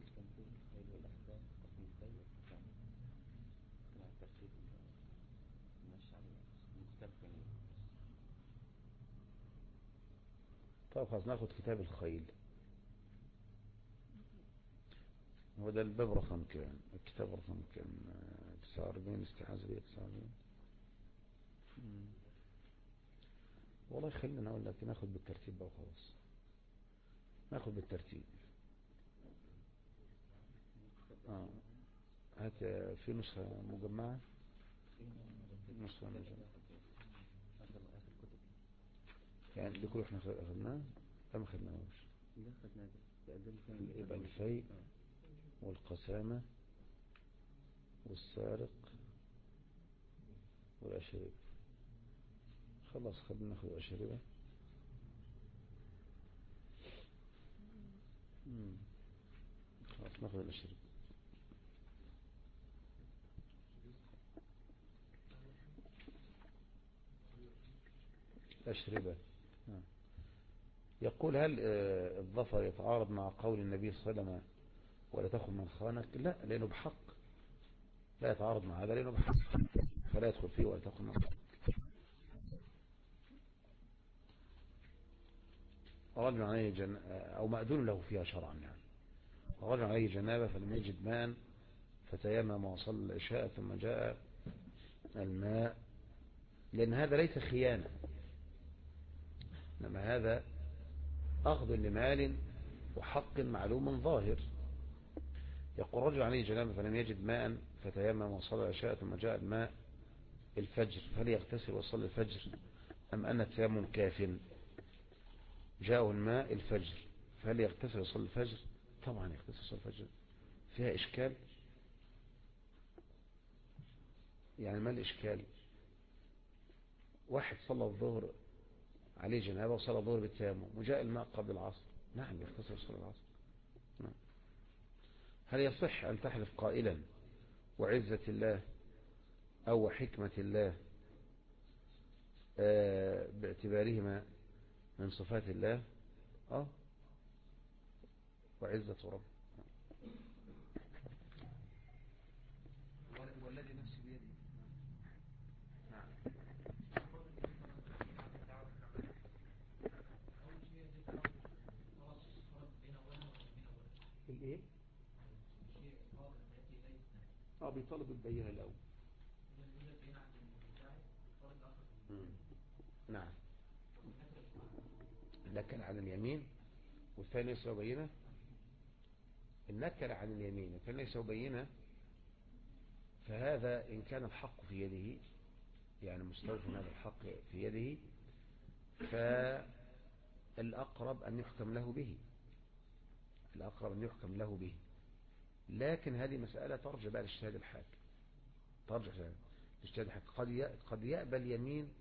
طيب خلاص ناخد كتاب الخيل، هو ده الباب رقم كام؟ الكتاب رقم كام؟ 49 استعاذة بيه 49. والله خلينا اقول لك ناخد بالترتيب بقى وخلاص، ناخد بالترتيب. هات في نسخة مجمعة، نسخة مجمعة يعني دي كله احنا اخذناه ما خدناهوش. يبقى الفيء والقسامة والسارق والأشربة، خلاص خلينا ناخد الأشربة. خلاص ناخد الأشربة. الأشربة يقول هل الظفر يتعارض مع قول النبي صلى الله عليه وسلم ولا تخن من خانك؟ لا، لأنه بحق، لا يتعارض مع هذا لأنه بحق، فلا يدخل فيه ولا تخن من خانك. رجل عليه أو مأذون له فيها شرعا، يعني رجل عليه جنابة فلم يجد ماء فتيمم وصلى العشاء ثم جاء الماء، لأن هذا ليس خيانة، إنما هذا أخذ لمال وحق معلوم ظاهر. يقول رجل عليه جنابة فلم يجد ماء فتيمم وصلى العشاء ثم جاء الماء الفجر، فهل يغتسل ويصلي الفجر أم أن التيمم كاف؟ جاءه الماء الفجر فهل يغتسل ويصلي الفجر؟ طبعا يغتسل ويصلي الفجر، فيها إشكال؟ يعني ما الإشكال؟ واحد صلى الظهر عليه جنابه وصلى الظهر بالتيمم وجاء الماء قبل العصر، نعم يغتسل صلى العصر. نعم. هل يصح أن تحلف قائلا وعزة الله أو حكمة الله باعتبارهما من صفات الله؟ وعزة رب. والذي نفسي بيده. نعم. الايه؟ بيطالب البينة الأول. نعم. النكل عن اليمين والثاني ليس بينة. النكل عن اليمين والثاني ليس بينة، فهذا إن كان الحق في يده، يعني مستوفى هذا الحق في يده، فالأقرب أن يحكم له به، الأقرب أن يحكم له به. لكن هذه مسألة ترجع بقى لاجتهاد الحاكم، ترجع لاجتهاد الحاكم. قد يقبل اليمين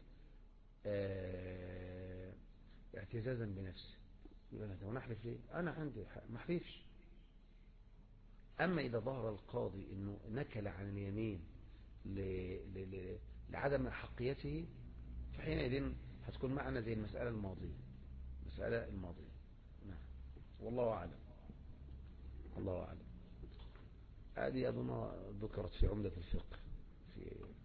اعتزازا بنفسه، يقول أنا ونحلف ليه؟ أنا عندي حق ما احلفش. أما إذا ظهر القاضي أنه نكل عن اليمين لعدم حقيته، فحينئذ هتكون معنا زي المسألة الماضية، المسألة الماضية. نعم. والله أعلم. الله أعلم. هذه أظن ذكرت في عمدة الفقه في